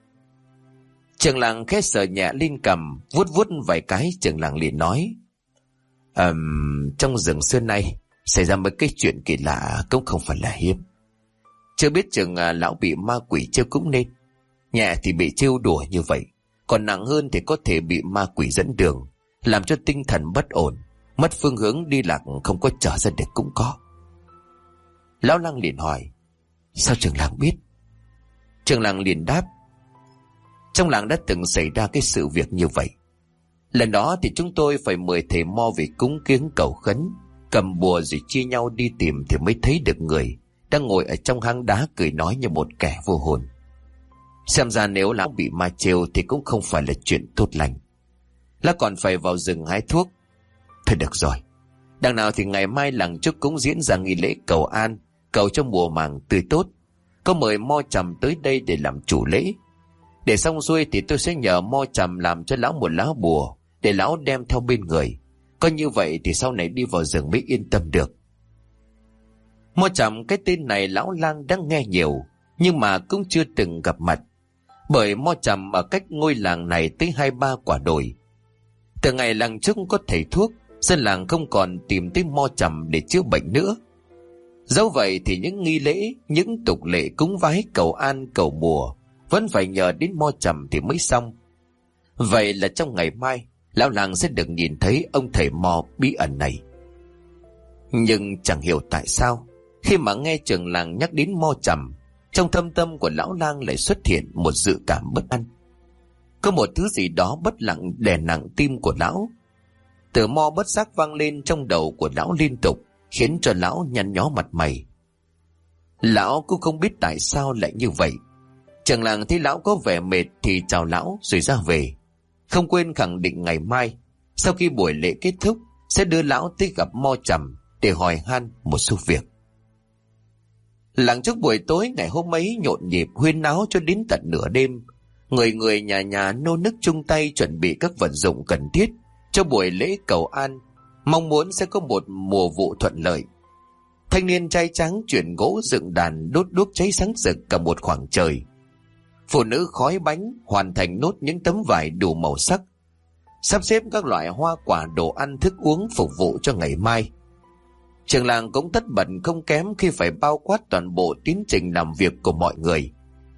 S1: Trường làng khẽ sờ nhẹ lên cằm, vuốt vuốt vài cái. Trường làng liền nói: trong rừng xưa nay xảy ra mấy cái chuyện kỳ lạ cũng không phải là hiếm. Chưa biết chừng lão bị ma quỷ trêu cũng nên. Nhẹ thì bị trêu đùa như vậy, còn nặng hơn thì có thể bị ma quỷ dẫn đường, làm cho tinh thần bất ổn, mất phương hướng đi lạc, không có trở ra được cũng có. Lão lang liền hỏi: sao trường làng biết? Trường làng liền đáp: trong làng đã từng xảy ra cái sự việc như vậy. Lần đó thì chúng tôi phải mời thầy mo về cúng kiếng cầu khấn, cầm bùa rồi chia nhau đi tìm thì mới thấy được người đang ngồi ở trong hang đá cười nói như một kẻ vô hồn. Xem ra nếu lão bị ma trêu thì cũng không phải là chuyện tốt lành. Lão còn phải vào rừng hái thuốc. Thôi được rồi, đằng nào thì ngày mai làng Trúc cũng diễn ra nghi lễ cầu an, cầu cho mùa màng tươi tốt. Có mời Mo Trầm tới đây để làm chủ lễ. Để xong xuôi thì tôi sẽ nhờ Mo Trầm làm cho lão một lá bùa để lão đem theo bên người. Có như vậy thì sau này đi vào rừng mới yên tâm được. Mo Trầm, cái tên này lão lang đã nghe nhiều, nhưng mà cũng chưa từng gặp mặt. Bởi Mo Trầm ở cách ngôi làng này tới 2-3 quả đồi. Từ ngày làng Trúc có thầy thuốc, dân làng không còn tìm tới Mo Trầm để chữa bệnh nữa. Dẫu vậy thì những nghi lễ, những tục lệ cúng vái cầu an cầu bùa vẫn phải nhờ đến Mo Trầm thì mới xong. Vậy là trong ngày mai, lão làng sẽ được nhìn thấy ông thầy Mo bí ẩn này. Nhưng chẳng hiểu tại sao, khi mà nghe trưởng làng nhắc đến Mo Trầm, trong thâm tâm của lão lang lại xuất hiện một dự cảm bất an. Có một thứ gì đó bất lặng đè nặng tim của lão. Từ Mo bất giác vang lên trong đầu của lão liên tục, khiến cho lão nhăn nhó mặt mày. Lão cũng không biết tại sao lại như vậy. Trưởng làng thấy lão có vẻ mệt thì chào lão rồi ra về, không quên khẳng định ngày mai sau khi buổi lễ kết thúc sẽ đưa lão tới gặp Mo Trầm để hỏi han một số việc. Làng Trúc buổi tối ngày hôm ấy nhộn nhịp huyên náo cho đến tận nửa đêm. Người nhà nhà nô nức chung tay chuẩn bị các vật dụng cần thiết cho buổi lễ cầu an, mong muốn sẽ có một mùa vụ thuận lợi. Thanh niên trai trắng chuyển gỗ dựng đàn, đốt đuốc cháy sáng rực cả một khoảng trời. Phụ nữ khói bánh, hoàn thành nốt những tấm vải đủ màu sắc, sắp xếp các loại hoa quả, đồ ăn, thức uống phục vụ cho ngày mai. Trường làng cũng tất bật không kém khi phải bao quát toàn bộ tiến trình làm việc của mọi người.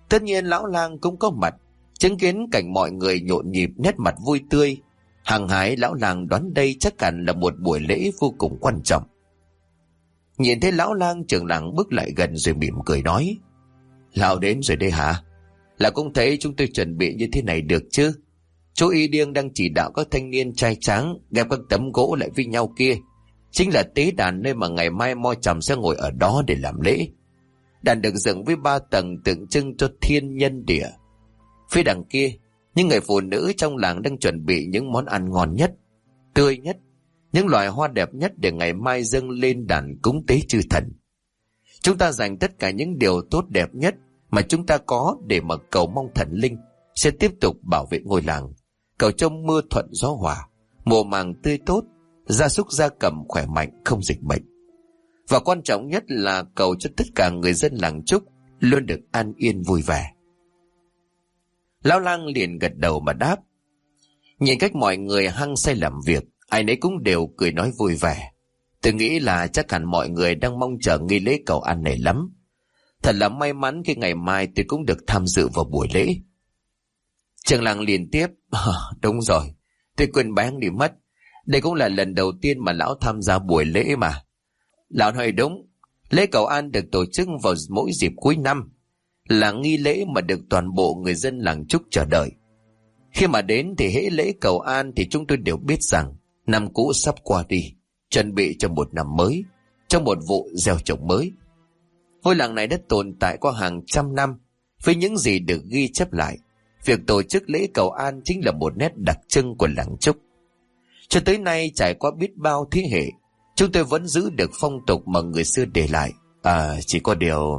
S1: Tất nhiên lão lang cũng có mặt, chứng kiến cảnh mọi người nhộn nhịp nét mặt vui tươi. Hăng hái, lão lang đoán đây chắc hẳn là một buổi lễ vô cùng quan trọng. Nhìn thấy lão lang, trưởng làng bước lại gần rồi mỉm cười nói: Lão đến rồi đây hả? Là cũng thấy chúng tôi chuẩn bị như thế này được chứ? Chú Y Điêng đang chỉ đạo các thanh niên trai tráng ghép các tấm gỗ lại với nhau kia, chính là tế đàn nơi mà ngày mai Mo Trầm sẽ ngồi ở đó để làm lễ. Đàn được dựng với 3 tầng tượng trưng cho thiên nhân địa. Phía đằng kia, những người phụ nữ trong làng đang chuẩn bị những món ăn ngon nhất, tươi nhất, những loài hoa đẹp nhất để ngày mai dâng lên đàn cúng tế chư thần. Chúng ta dành tất cả những điều tốt đẹp nhất mà chúng ta có để mà cầu mong thần linh sẽ tiếp tục bảo vệ ngôi làng, cầu cho mưa thuận gió hòa, mùa màng tươi tốt, gia súc gia cầm khỏe mạnh không dịch bệnh. Và quan trọng nhất là cầu cho tất cả người dân làng Trúc luôn được an yên vui vẻ. Lão lang liền gật đầu mà đáp. Nhìn cách mọi người hăng say làm việc, ai nấy cũng đều cười nói vui vẻ. Tôi nghĩ là chắc hẳn mọi người đang mong chờ nghi lễ cầu an này lắm. Thật là may mắn khi ngày mai tôi cũng được tham dự vào buổi lễ. Trưởng làng liền tiếp: Đúng rồi, tôi quên bán đi mất. Đây cũng là lần đầu tiên mà lão tham gia buổi lễ mà. Lão nói đúng, lễ cầu an được tổ chức vào mỗi dịp cuối năm, là nghi lễ mà được toàn bộ người dân làng Trúc chờ đợi. Khi mà đến thì hễ lễ cầu an thì chúng tôi đều biết rằng năm cũ sắp qua đi, chuẩn bị cho một năm mới, trong một vụ gieo trồng mới. Ngôi làng này đã tồn tại qua hàng trăm năm, với những gì được ghi chép lại, việc tổ chức lễ cầu an chính là một nét đặc trưng của làng Trúc. Cho tới nay, trải qua biết bao thế hệ, chúng tôi vẫn giữ được phong tục mà người xưa để lại. Chỉ có điều...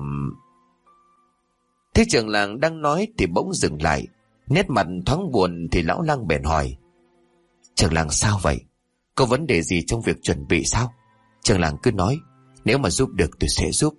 S1: Thế trưởng làng đang nói thì bỗng dừng lại, nét mặt thoáng buồn thì lão lang bèn hỏi: Trưởng làng sao vậy? Có vấn đề gì trong việc chuẩn bị sao? Trưởng làng cứ nói, nếu mà giúp được tôi sẽ giúp.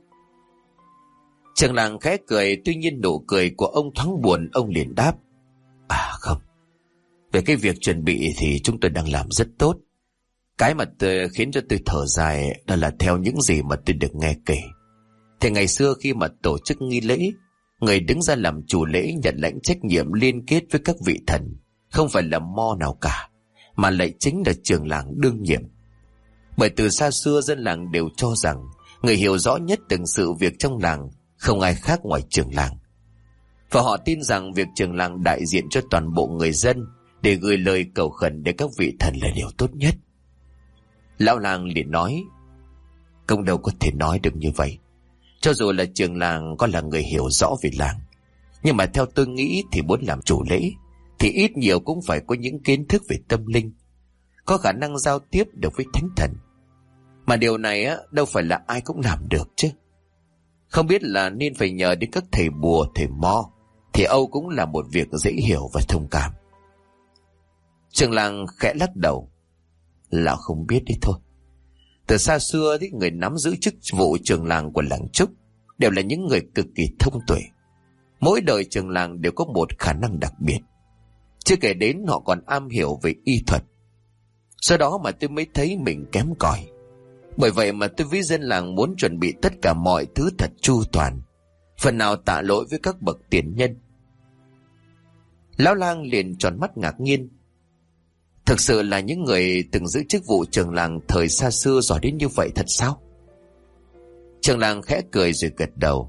S1: Trưởng làng khẽ cười, tuy nhiên nụ cười của ông thoáng buồn. Ông liền đáp: Không, về cái việc chuẩn bị thì chúng tôi đang làm rất tốt. Cái mà khiến cho tôi thở dài đó là theo những gì mà tôi được nghe kể, thì ngày xưa khi mà tổ chức nghi lễ, người đứng ra làm chủ lễ nhận lãnh trách nhiệm liên kết với các vị thần không phải là Mo nào cả, mà lại chính là trưởng làng đương nhiệm. Bởi từ xa xưa dân làng đều cho rằng người hiểu rõ nhất từng sự việc trong làng không ai khác ngoài trưởng làng, và họ tin rằng việc trưởng làng đại diện cho toàn bộ người dân để gửi lời cầu khẩn đến các vị thần là điều tốt nhất. Lão lang liền nói: Công đâu có thể nói được như vậy. Cho dù là trưởng làng có là người hiểu rõ về làng, nhưng mà theo tôi nghĩ thì muốn làm chủ lễ thì ít nhiều cũng phải có những kiến thức về tâm linh, có khả năng giao tiếp được với thánh thần. Mà điều này đâu phải là ai cũng làm được chứ. Không biết là nên phải nhờ đến các thầy bùa, thầy mo, thì Âu cũng là một việc dễ hiểu và thông cảm. Trưởng làng khẽ lắc đầu: Lão không biết đi thôi. Từ xa xưa thì người nắm giữ chức vụ trưởng làng của làng Trúc đều là những người cực kỳ thông tuệ. Mỗi đời trưởng làng đều có một khả năng đặc biệt, chưa kể đến họ còn am hiểu về y thuật. Do đó mà tôi mới thấy mình kém cỏi. Bởi vậy mà tôi với dân làng muốn chuẩn bị tất cả mọi thứ thật chu toàn, phần nào tạ lỗi với các bậc tiền nhân. Lão lang liền tròn mắt ngạc nhiên. Thực sự là những người từng giữ chức vụ trưởng làng thời xa xưa giỏi đến như vậy thật sao? Trưởng làng khẽ cười rồi gật đầu.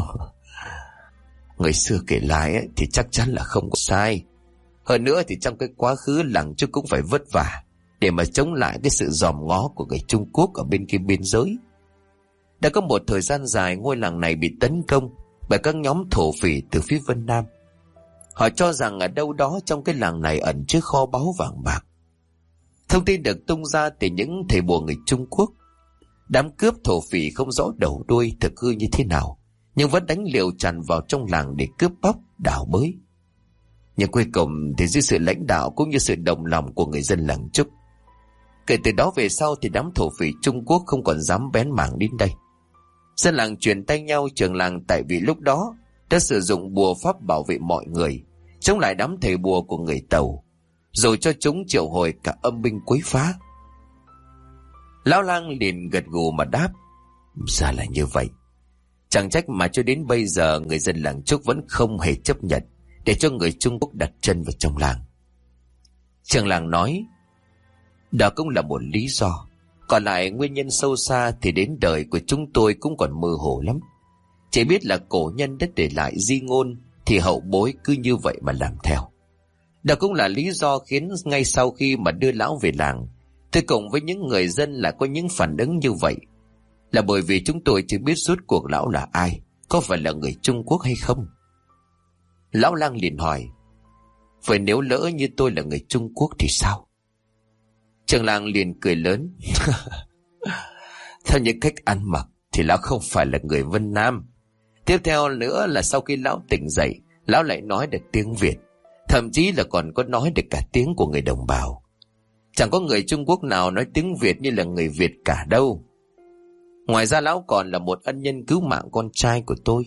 S1: Người xưa kể lại thì chắc chắn là không có sai. Hơn nữa thì trong cái quá khứ làng Trúc cũng phải vất vả để mà chống lại cái sự dòm ngó của người Trung Quốc ở bên kia biên giới. Đã có một thời gian dài ngôi làng này bị tấn công bởi các nhóm thổ phỉ từ phía Vân Nam. Họ cho rằng ở đâu đó trong cái làng này ẩn chứa kho báu vàng bạc. Thông tin được tung ra từ những thầy bùa người Trung Quốc. Đám cướp thổ phỉ không rõ đầu đuôi thực hư như thế nào, nhưng vẫn đánh liều tràn vào trong làng để cướp bóc, đào bới. Nhưng cuối cùng thì dưới sự lãnh đạo cũng như sự đồng lòng của người dân làng Trúc, kể từ đó về sau thì đám thổ phỉ Trung Quốc không còn dám bén mảng đến đây. Dân làng truyền tay nhau trưởng làng tại vì lúc đó đã sử dụng bùa pháp bảo vệ mọi người, chống lại đám thầy bùa của người Tàu, rồi cho chúng triệu hồi cả âm binh quấy phá. Lão lang liền gật gù mà đáp: Ra là như vậy. Chẳng trách mà cho đến bây giờ người dân làng Trúc vẫn không hề chấp nhận để cho người Trung Quốc đặt chân vào trong làng. Trưởng làng nói, đó cũng là một lý do. Còn lại nguyên nhân sâu xa thì đến đời của chúng tôi cũng còn mơ hồ lắm. Chỉ biết là cổ nhân đã để lại di ngôn thì hậu bối cứ như vậy mà làm theo. Đó cũng là lý do khiến ngay sau khi mà đưa lão về làng, tôi cùng với những người dân lại có những phản ứng như vậy. Là bởi vì chúng tôi chưa biết rốt cuộc lão là ai, có phải là người Trung Quốc hay không. Lão lang liền hỏi, vậy nếu lỡ như tôi là người Trung Quốc thì sao? Trưởng làng liền cười lớn. Theo những cách ăn mặc thì lão không phải là người Vân Nam. Tiếp theo nữa là sau khi lão tỉnh dậy, lão lại nói được tiếng Việt, thậm chí là còn có nói được cả tiếng của người đồng bào. Chẳng có người Trung Quốc nào nói tiếng Việt như là người Việt cả đâu. Ngoài ra lão còn là một ân nhân cứu mạng con trai của tôi.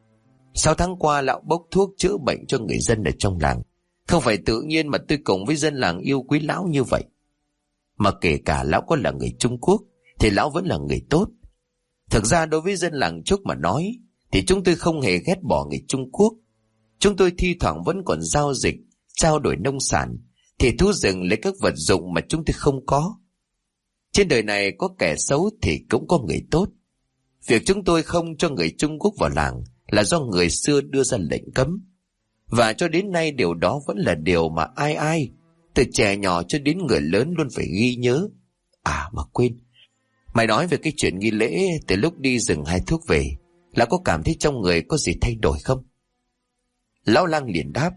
S1: 6 tháng qua lão bốc thuốc chữa bệnh cho người dân ở trong làng. Không phải tự nhiên mà tôi cùng với dân làng yêu quý lão như vậy. Mà kể cả lão có là người Trung Quốc thì lão vẫn là người tốt. Thực ra đối với dân làng Trúc mà nói thì chúng tôi không hề ghét bỏ người Trung Quốc. Chúng tôi thi thoảng vẫn còn giao dịch, trao đổi nông sản, thì thú rừng lấy các vật dụng mà chúng tôi không có. Trên đời này có kẻ xấu thì cũng có người tốt. Việc chúng tôi không cho người Trung Quốc vào làng là do người xưa đưa ra lệnh cấm. Và cho đến nay điều đó vẫn là điều mà ai từ trẻ nhỏ cho đến người lớn luôn phải ghi nhớ. À mà quên, mày nói về cái chuyện nghi lễ từ lúc đi rừng hái thuốc về, là có cảm thấy trong người có gì thay đổi không? Lão lang liền đáp,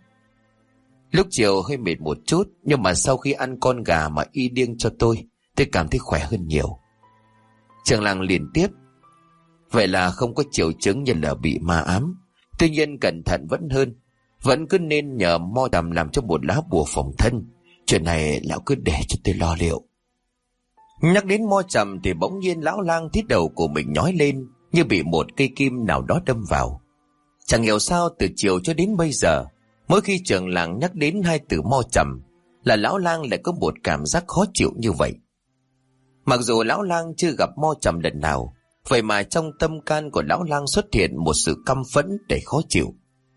S1: lúc chiều hơi mệt một chút, nhưng mà sau khi ăn con gà mà y điêng cho tôi cảm thấy khỏe hơn nhiều. Trưởng làng liền tiếp, vậy là không có triệu chứng như là bị ma ám. Tuy nhiên cẩn thận vẫn hơn, vẫn cứ nên nhờ Mo Trầm làm cho một lá bùa phòng thân. Chuyện này lão cứ để cho tôi lo liệu. Nhắc đến Mo Trầm thì bỗng nhiên lão lang thít đầu của mình nhói lên, như bị một cây kim nào đó đâm vào. Chẳng hiểu sao từ chiều cho đến bây giờ, mỗi khi trưởng làng nhắc đến hai từ Mo Trầm là lão lang lại có một cảm giác khó chịu như vậy. Mặc dù lão lang chưa gặp Mo Trầm lần nào, vậy mà trong tâm can của lão lang xuất hiện một sự căm phẫn để khó chịu.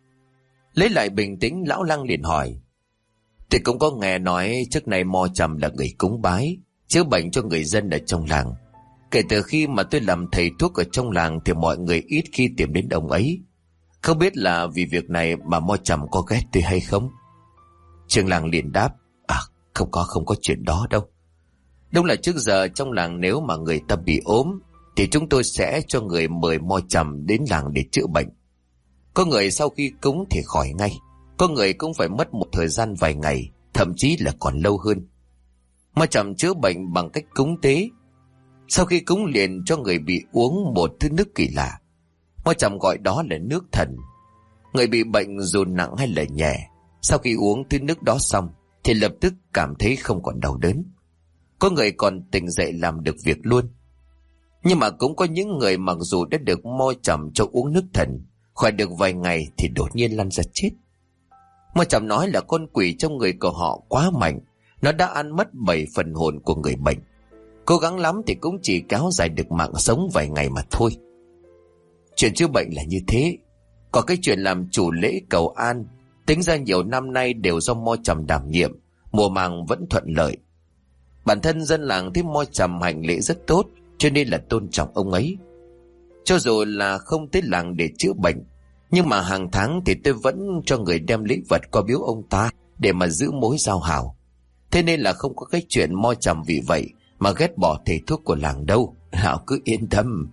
S1: Lấy lại bình tĩnh, lão lang liền hỏi, tôi cũng có nghe nói trước nay Mo Trầm là người cúng bái, chữa bệnh cho người dân ở trong làng. Kể từ khi mà tôi làm thầy thuốc ở trong làng thì mọi người ít khi tìm đến ông ấy. Không biết là vì việc này mà Mo Trầm có ghét tôi hay không? Trưởng làng liền đáp, không có chuyện đó đâu. Đúng là trước giờ trong làng nếu mà người ta bị ốm thì chúng tôi sẽ cho người mời Mo Trầm đến làng để chữa bệnh. Có người sau khi cúng thì khỏi ngay, có người cũng phải mất một thời gian vài ngày, thậm chí là còn lâu hơn. Mo Trầm chữa bệnh bằng cách cúng tế. Sau khi cúng liền cho người bị uống một thứ nước kỳ lạ. Mo Trầm gọi đó là nước thần. Người bị bệnh dù nặng hay là nhẹ, sau khi uống thứ nước đó xong thì lập tức cảm thấy không còn đau đớn. Có người còn tỉnh dậy làm được việc luôn. Nhưng mà cũng có những người mặc dù đã được Mo Trầm cho uống nước thần, khỏi được vài ngày thì đột nhiên lăn ra chết. Mo Trầm nói là con quỷ trong người của họ quá mạnh, nó đã ăn mất 7 phần hồn của người bệnh. Cố gắng lắm thì cũng chỉ kéo dài được mạng sống vài ngày mà thôi. Chuyện chữa bệnh là như thế. Còn cái chuyện làm chủ lễ cầu an, tính ra nhiều năm nay đều do Mo Trầm đảm nhiệm, mùa màng vẫn thuận lợi. Bản thân dân làng thấy Mo Trầm hành lễ rất tốt, cho nên là tôn trọng ông ấy. Cho dù là không tới làng để chữa bệnh, nhưng mà hàng tháng thì tôi vẫn cho người đem lễ vật qua biếu ông ta để mà giữ mối giao hảo. Thế nên là không có cái chuyện Mo Trầm vì vậy mà ghét bỏ thầy thuốc của làng đâu, lão cứ yên tâm.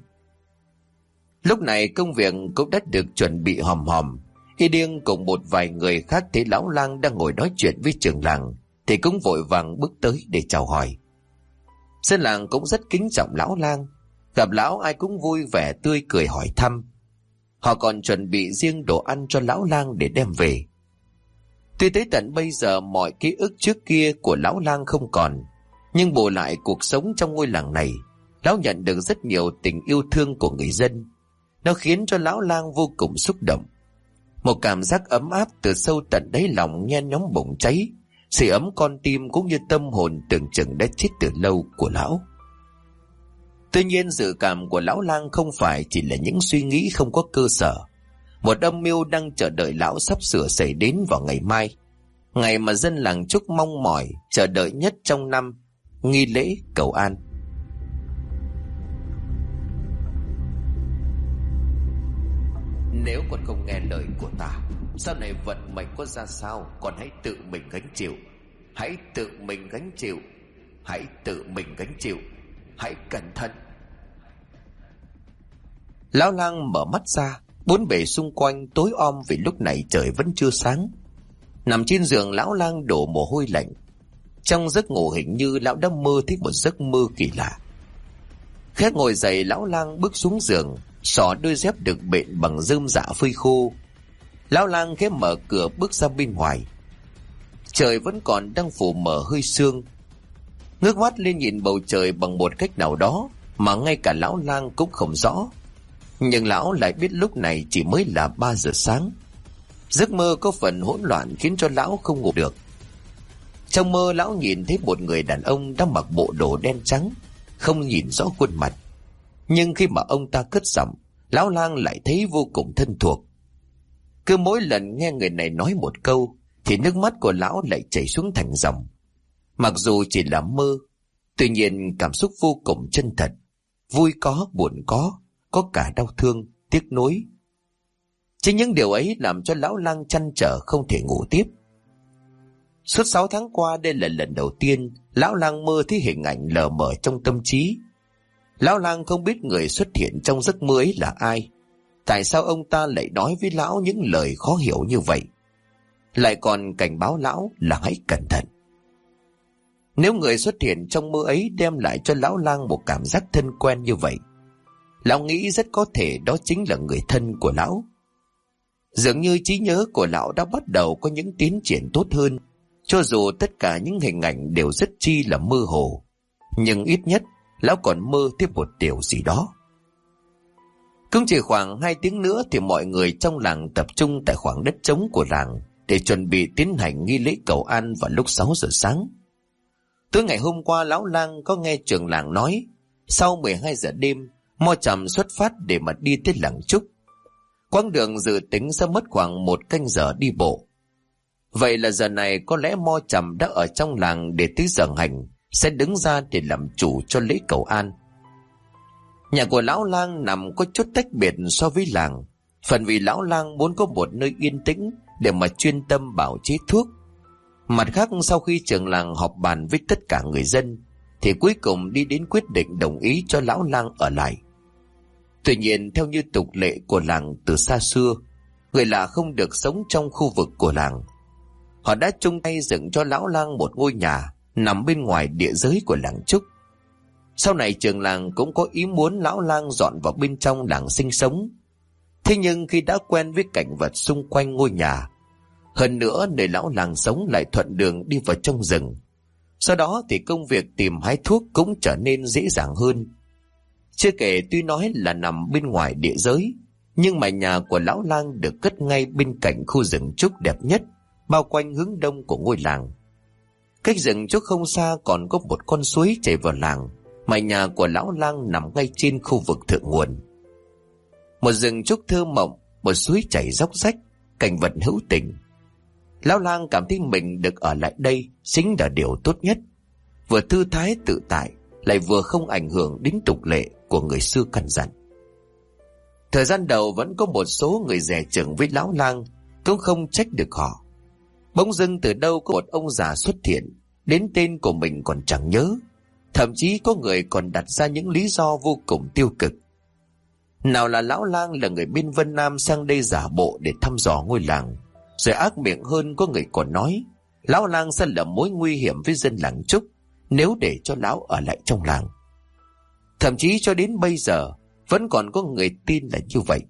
S1: Lúc này công việc cũng đã được chuẩn bị hòm hòm. Y Điêng cùng một vài người khác thấy lão lang đang ngồi nói chuyện với trưởng làng thì cũng vội vàng bước tới để chào hỏi. Dân làng cũng rất kính trọng lão lang, gặp lão ai cũng vui vẻ tươi cười hỏi thăm. Họ còn chuẩn bị riêng đồ ăn cho lão lang để đem về. Tuy tới tận bây giờ mọi ký ức trước kia của lão lang không còn, nhưng bù lại cuộc sống trong ngôi làng này, lão nhận được rất nhiều tình yêu thương của người dân. Nó khiến cho lão lang vô cùng xúc động. Một cảm giác ấm áp từ sâu tận đáy lòng nhen nhóm bùng cháy, sưởi ấm con tim cũng như tâm hồn tưởng chừng đã chết từ lâu của lão. Tuy nhiên dự cảm của lão lang không phải chỉ là những suy nghĩ không có cơ sở. Một âm mưu đang chờ đợi lão sắp sửa xảy đến vào ngày mai, ngày mà dân làng Trúc mong mỏi chờ đợi nhất trong năm, nghi lễ cầu an. Nếu con không nghe lời của ta, sau này vận mệnh có ra sao, con hãy tự mình gánh chịu. Hãy tự mình gánh chịu. Hãy tự mình gánh chịu. Hãy cẩn thận. Lão lang mở mắt ra, bốn bề xung quanh tối om vì lúc này trời vẫn chưa sáng. Nằm trên giường, lão lang đổ mồ hôi lạnh. Trong giấc ngủ hình như lão đã mơ thấy một giấc mơ kỳ lạ. Khẽ ngồi dậy, lão lang bước xuống giường, xỏ đôi dép được bện bằng rơm rạ phơi khô. Lão lang khẽ mở cửa bước ra bên ngoài. Trời vẫn còn đang phủ mờ hơi sương. Ngước mắt lên nhìn bầu trời bằng một cách nào đó mà ngay cả lão lang cũng không rõ. Nhưng lão lại biết lúc này chỉ mới là 3 giờ sáng. Giấc mơ có phần hỗn loạn khiến cho lão không ngủ được. Trong mơ, lão nhìn thấy một người đàn ông đang mặc bộ đồ đen trắng, không nhìn rõ khuôn mặt. Nhưng khi mà ông ta cất giọng, lão lang lại thấy vô cùng thân thuộc. Cứ mỗi lần nghe người này nói một câu thì nước mắt của lão lại chảy xuống thành dòng. Mặc dù chỉ là mơ, tuy nhiên cảm xúc vô cùng chân thật. Vui có, buồn có cả đau thương, tiếc nuối. Chính những điều ấy làm cho lão lang trăn trở không thể ngủ tiếp. Suốt 6 tháng qua, đây là lần đầu tiên lão lang mơ thấy hình ảnh lờ mờ trong tâm trí. Lão lang không biết người xuất hiện trong giấc mơ ấy là ai. Tại sao ông ta lại nói với lão những lời khó hiểu như vậy, lại còn cảnh báo lão là hãy cẩn thận. Nếu người xuất hiện trong mơ ấy đem lại cho lão lang một cảm giác thân quen như vậy, lão nghĩ rất có thể đó chính là người thân của lão. Dường như trí nhớ của lão đã bắt đầu có những tiến triển tốt hơn. Cho dù tất cả những hình ảnh đều rất chi là mơ hồ, nhưng ít nhất lão còn mơ tiếp một điều gì đó. Cũng chỉ khoảng 2 tiếng nữa thì mọi người trong làng tập trung tại khoảng đất trống của làng để chuẩn bị tiến hành nghi lễ cầu an vào lúc 6 giờ sáng. Tối ngày hôm qua, lão lang có nghe trưởng làng nói sau 12 giờ đêm Mo Trầm xuất phát để mà đi tới làng Trúc. Quãng đường dự tính sẽ mất khoảng 1 canh giờ đi bộ. Vậy là giờ này có lẽ Mo Trầm đã ở trong làng để tới giờ hành sẽ đứng ra để làm chủ cho lễ cầu an. Nhà của lão lang nằm có chút tách biệt so với làng, phần vì lão lang muốn có một nơi yên tĩnh để mà chuyên tâm bảo chế thuốc. Mặt khác, sau khi trưởng làng họp bàn với tất cả người dân thì cuối cùng đi đến quyết định đồng ý cho lão lang ở lại. Tuy nhiên, theo như tục lệ của làng từ xa xưa, người lạ không được sống trong khu vực của làng. Họ đã chung tay dựng cho lão lang một ngôi nhà nằm bên ngoài địa giới của làng Trúc. Sau này trưởng làng cũng có ý muốn lão lang dọn vào bên trong làng sinh sống. Thế nhưng khi đã quen với cảnh vật xung quanh ngôi nhà, hơn nữa nơi lão lang sống lại thuận đường đi vào trong rừng, sau đó thì công việc tìm hái thuốc cũng trở nên dễ dàng hơn. Chưa kể tuy nói là nằm bên ngoài địa giới, nhưng mà nhà của lão lang được cất ngay bên cạnh khu rừng trúc đẹp nhất, bao quanh hướng đông của ngôi làng. Cách rừng trúc không xa còn có một con suối chảy vào làng, mà nhà của lão lang nằm ngay trên khu vực thượng nguồn. Một rừng trúc thơ mộng, một suối chảy róc rách, cảnh vật hữu tình. Lão lang cảm thấy mình được ở lại đây chính là điều tốt nhất, vừa thư thái tự tại, lại vừa không ảnh hưởng đến tục lệ của người xưa căn dặn. Thời gian đầu vẫn có một số người dè chừng với lão lang, cũng không trách được họ. Bỗng dưng từ đâu có một ông già xuất hiện, đến tên của mình còn chẳng nhớ. Thậm chí có người còn đặt ra những lý do vô cùng tiêu cực. Nào là lão lang là người bên Vân Nam sang đây giả bộ để thăm dò ngôi làng. Rồi ác miệng hơn, có người còn nói lão lang sẽ là mối nguy hiểm với dân làng Trúc nếu để cho lão ở lại trong làng. Thậm chí cho đến bây giờ vẫn còn có người tin là như vậy.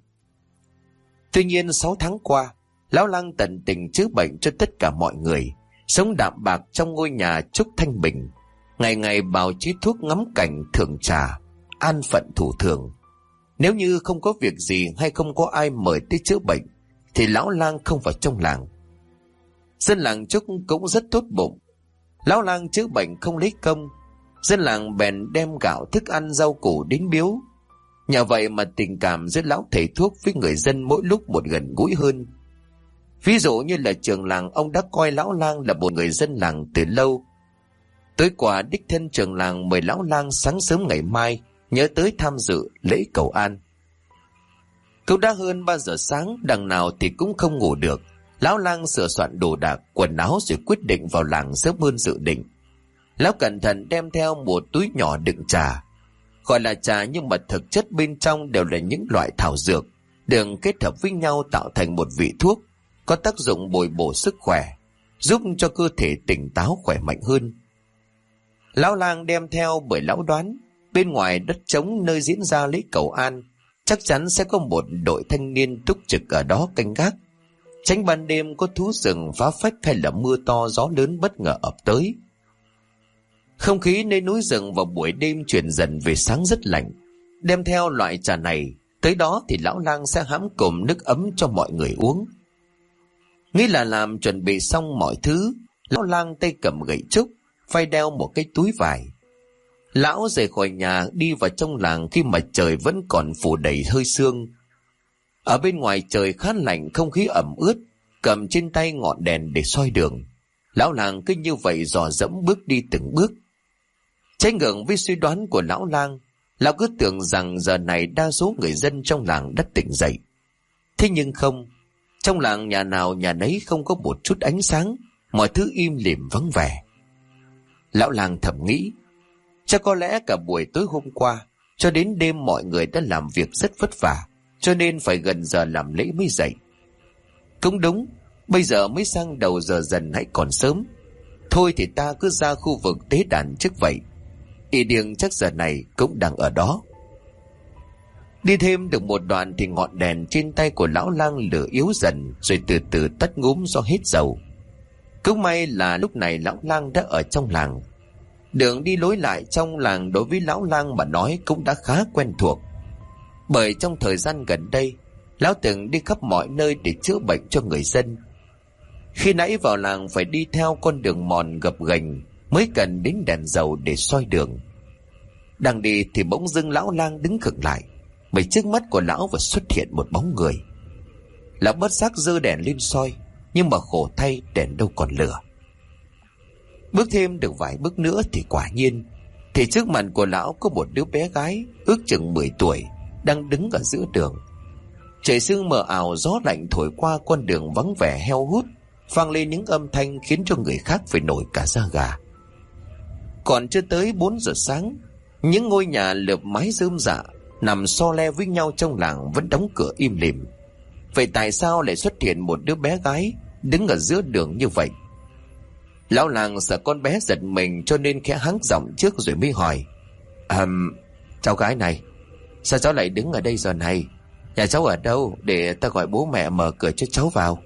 S1: Tuy nhiên 6 tháng qua, lão lang tận tình chữa bệnh cho tất cả mọi người, sống đạm bạc trong ngôi nhà Trúc thanh bình, ngày ngày bào chế thuốc, ngắm cảnh, thưởng trà, an phận thủ thường. Nếu như không có việc gì hay không có ai mời tới chữa bệnh thì lão lang không vào trong làng. Dân làng Trúc cũng rất tốt bụng. Lão lang chữa bệnh không lấy công, Dân làng bèn đem gạo, thức ăn, rau củ đến biếu. Nhờ vậy mà tình cảm giữa lão thầy thuốc với người dân mỗi lúc một gần gũi hơn. Ví dụ như là trưởng làng, ông đã coi lão lang là một người dân làng từ lâu. Tối qua đích thân trưởng làng mời lão lang sáng sớm ngày mai nhớ tới tham dự lễ cầu an. Cũng đã hơn 3 giờ sáng, đằng nào thì cũng không ngủ được. Lão lang sửa soạn đồ đạc, quần áo rồi quyết định vào làng sớm hơn dự định. Lão cẩn thận đem theo một túi nhỏ đựng trà. Gọi là trà nhưng mà thực chất bên trong đều là những loại thảo dược, được kết hợp với nhau tạo thành một vị thuốc, có tác dụng bồi bổ sức khỏe, giúp cho cơ thể tỉnh táo khỏe mạnh hơn. Lão lang đem theo bởi lão đoán bên ngoài đất trống nơi diễn ra lễ cầu an chắc chắn sẽ có một đội thanh niên túc trực ở đó canh gác, tránh ban đêm có thú rừng phá phách hay là mưa to gió lớn bất ngờ ập tới. Không khí nơi núi rừng vào buổi đêm chuyển dần về sáng rất lạnh. Đem theo loại trà này tới đó thì lão lang sẽ hãm cùng nước ấm cho mọi người uống. Nghĩ là làm chuẩn bị xong mọi thứ, lão lang tay cầm gậy trúc, vai đeo một cái túi vải. Lão rời khỏi nhà đi vào trong làng khi mà trời vẫn còn phủ đầy hơi sương. Ở bên ngoài trời khá lạnh, không khí ẩm ướt, cầm trên tay ngọn đèn để soi đường. Lão làng cứ như vậy dò dẫm bước đi từng bước. Trái ngược với suy đoán của lão lang, lão cứ tưởng rằng giờ này đa số người dân trong làng đã tỉnh dậy. Thế nhưng không, trong làng nhà nào nhà nấy không có một chút ánh sáng, mọi thứ im lìm vắng vẻ. Lão lang thầm nghĩ, chắc có lẽ cả buổi tối hôm qua cho đến đêm mọi người đã làm việc rất vất vả, cho nên phải gần giờ làm lễ mới dậy. Cũng đúng, bây giờ mới sang đầu giờ dần hãy còn sớm. Thôi thì ta cứ ra khu vực tế đàn trước vậy. Y điềng chắc giờ này cũng đang ở đó. Đi thêm được một đoạn thì ngọn đèn trên tay của lão lang lửa yếu dần, rồi từ từ tắt ngúm do hết dầu. Cũng may là lúc này lão lang đã ở trong làng. Đường đi lối lại trong làng đối với lão lang mà nói cũng đã khá quen thuộc. Bởi trong thời gian gần đây, lão từng đi khắp mọi nơi để chữa bệnh cho người dân. Khi nãy vào làng phải đi theo con đường mòn gập ghềnh mới cần đến đèn dầu để soi đường. Đang đi thì bỗng dưng lão lang đứng khựng lại, bởi trước mắt của lão vừa xuất hiện một bóng người. Lão bất giác giơ đèn lên soi, nhưng mà khổ thay đèn đâu còn lửa. Bước thêm được vài bước nữa thì quả nhiên, thì trước mặt của lão có một đứa bé gái ước chừng 10 tuổi đang đứng ở giữa đường. Trời sương mờ ảo, gió lạnh thổi qua con đường vắng vẻ heo hút, vang lên những âm thanh khiến cho người khác phải nổi cả da gà. Còn chưa tới 4 giờ sáng, những ngôi nhà lợp mái rơm rạ nằm so le với nhau trong làng vẫn đóng cửa im lìm. Vậy tại sao lại xuất hiện một đứa bé gái đứng ở giữa đường như vậy? Lão làng sợ con bé giật mình cho nên khẽ hắng giọng trước rồi mới hỏi, cháu gái này, sao cháu lại đứng ở đây giờ này? Nhà cháu ở đâu để ta gọi bố mẹ mở cửa cho cháu vào?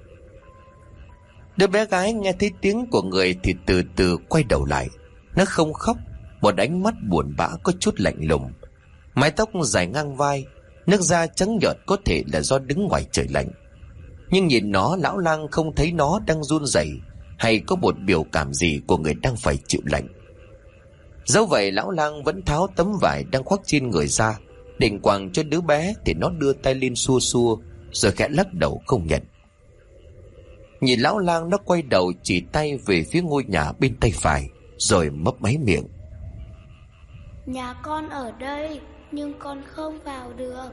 S1: Đứa bé gái nghe thấy tiếng của người thì từ từ quay đầu lại. Nó không khóc, một ánh mắt buồn bã có chút lạnh lùng, mái tóc dài ngang vai, nước da trắng nhợt, có thể là do đứng ngoài trời lạnh. Nhưng nhìn nó, lão lang không thấy nó đang run rẩy hay có một biểu cảm gì của người đang phải chịu lạnh. Dẫu vậy lão lang vẫn tháo tấm vải đang khoác trên người ra, định quàng cho đứa bé thì nó đưa tay lên xua xua rồi khẽ lắc đầu không nhận. Nhìn lão lang, nó quay đầu chỉ tay về phía ngôi nhà bên tay phải rồi mấp máy miệng.
S2: Nhà con ở đây nhưng con không vào được.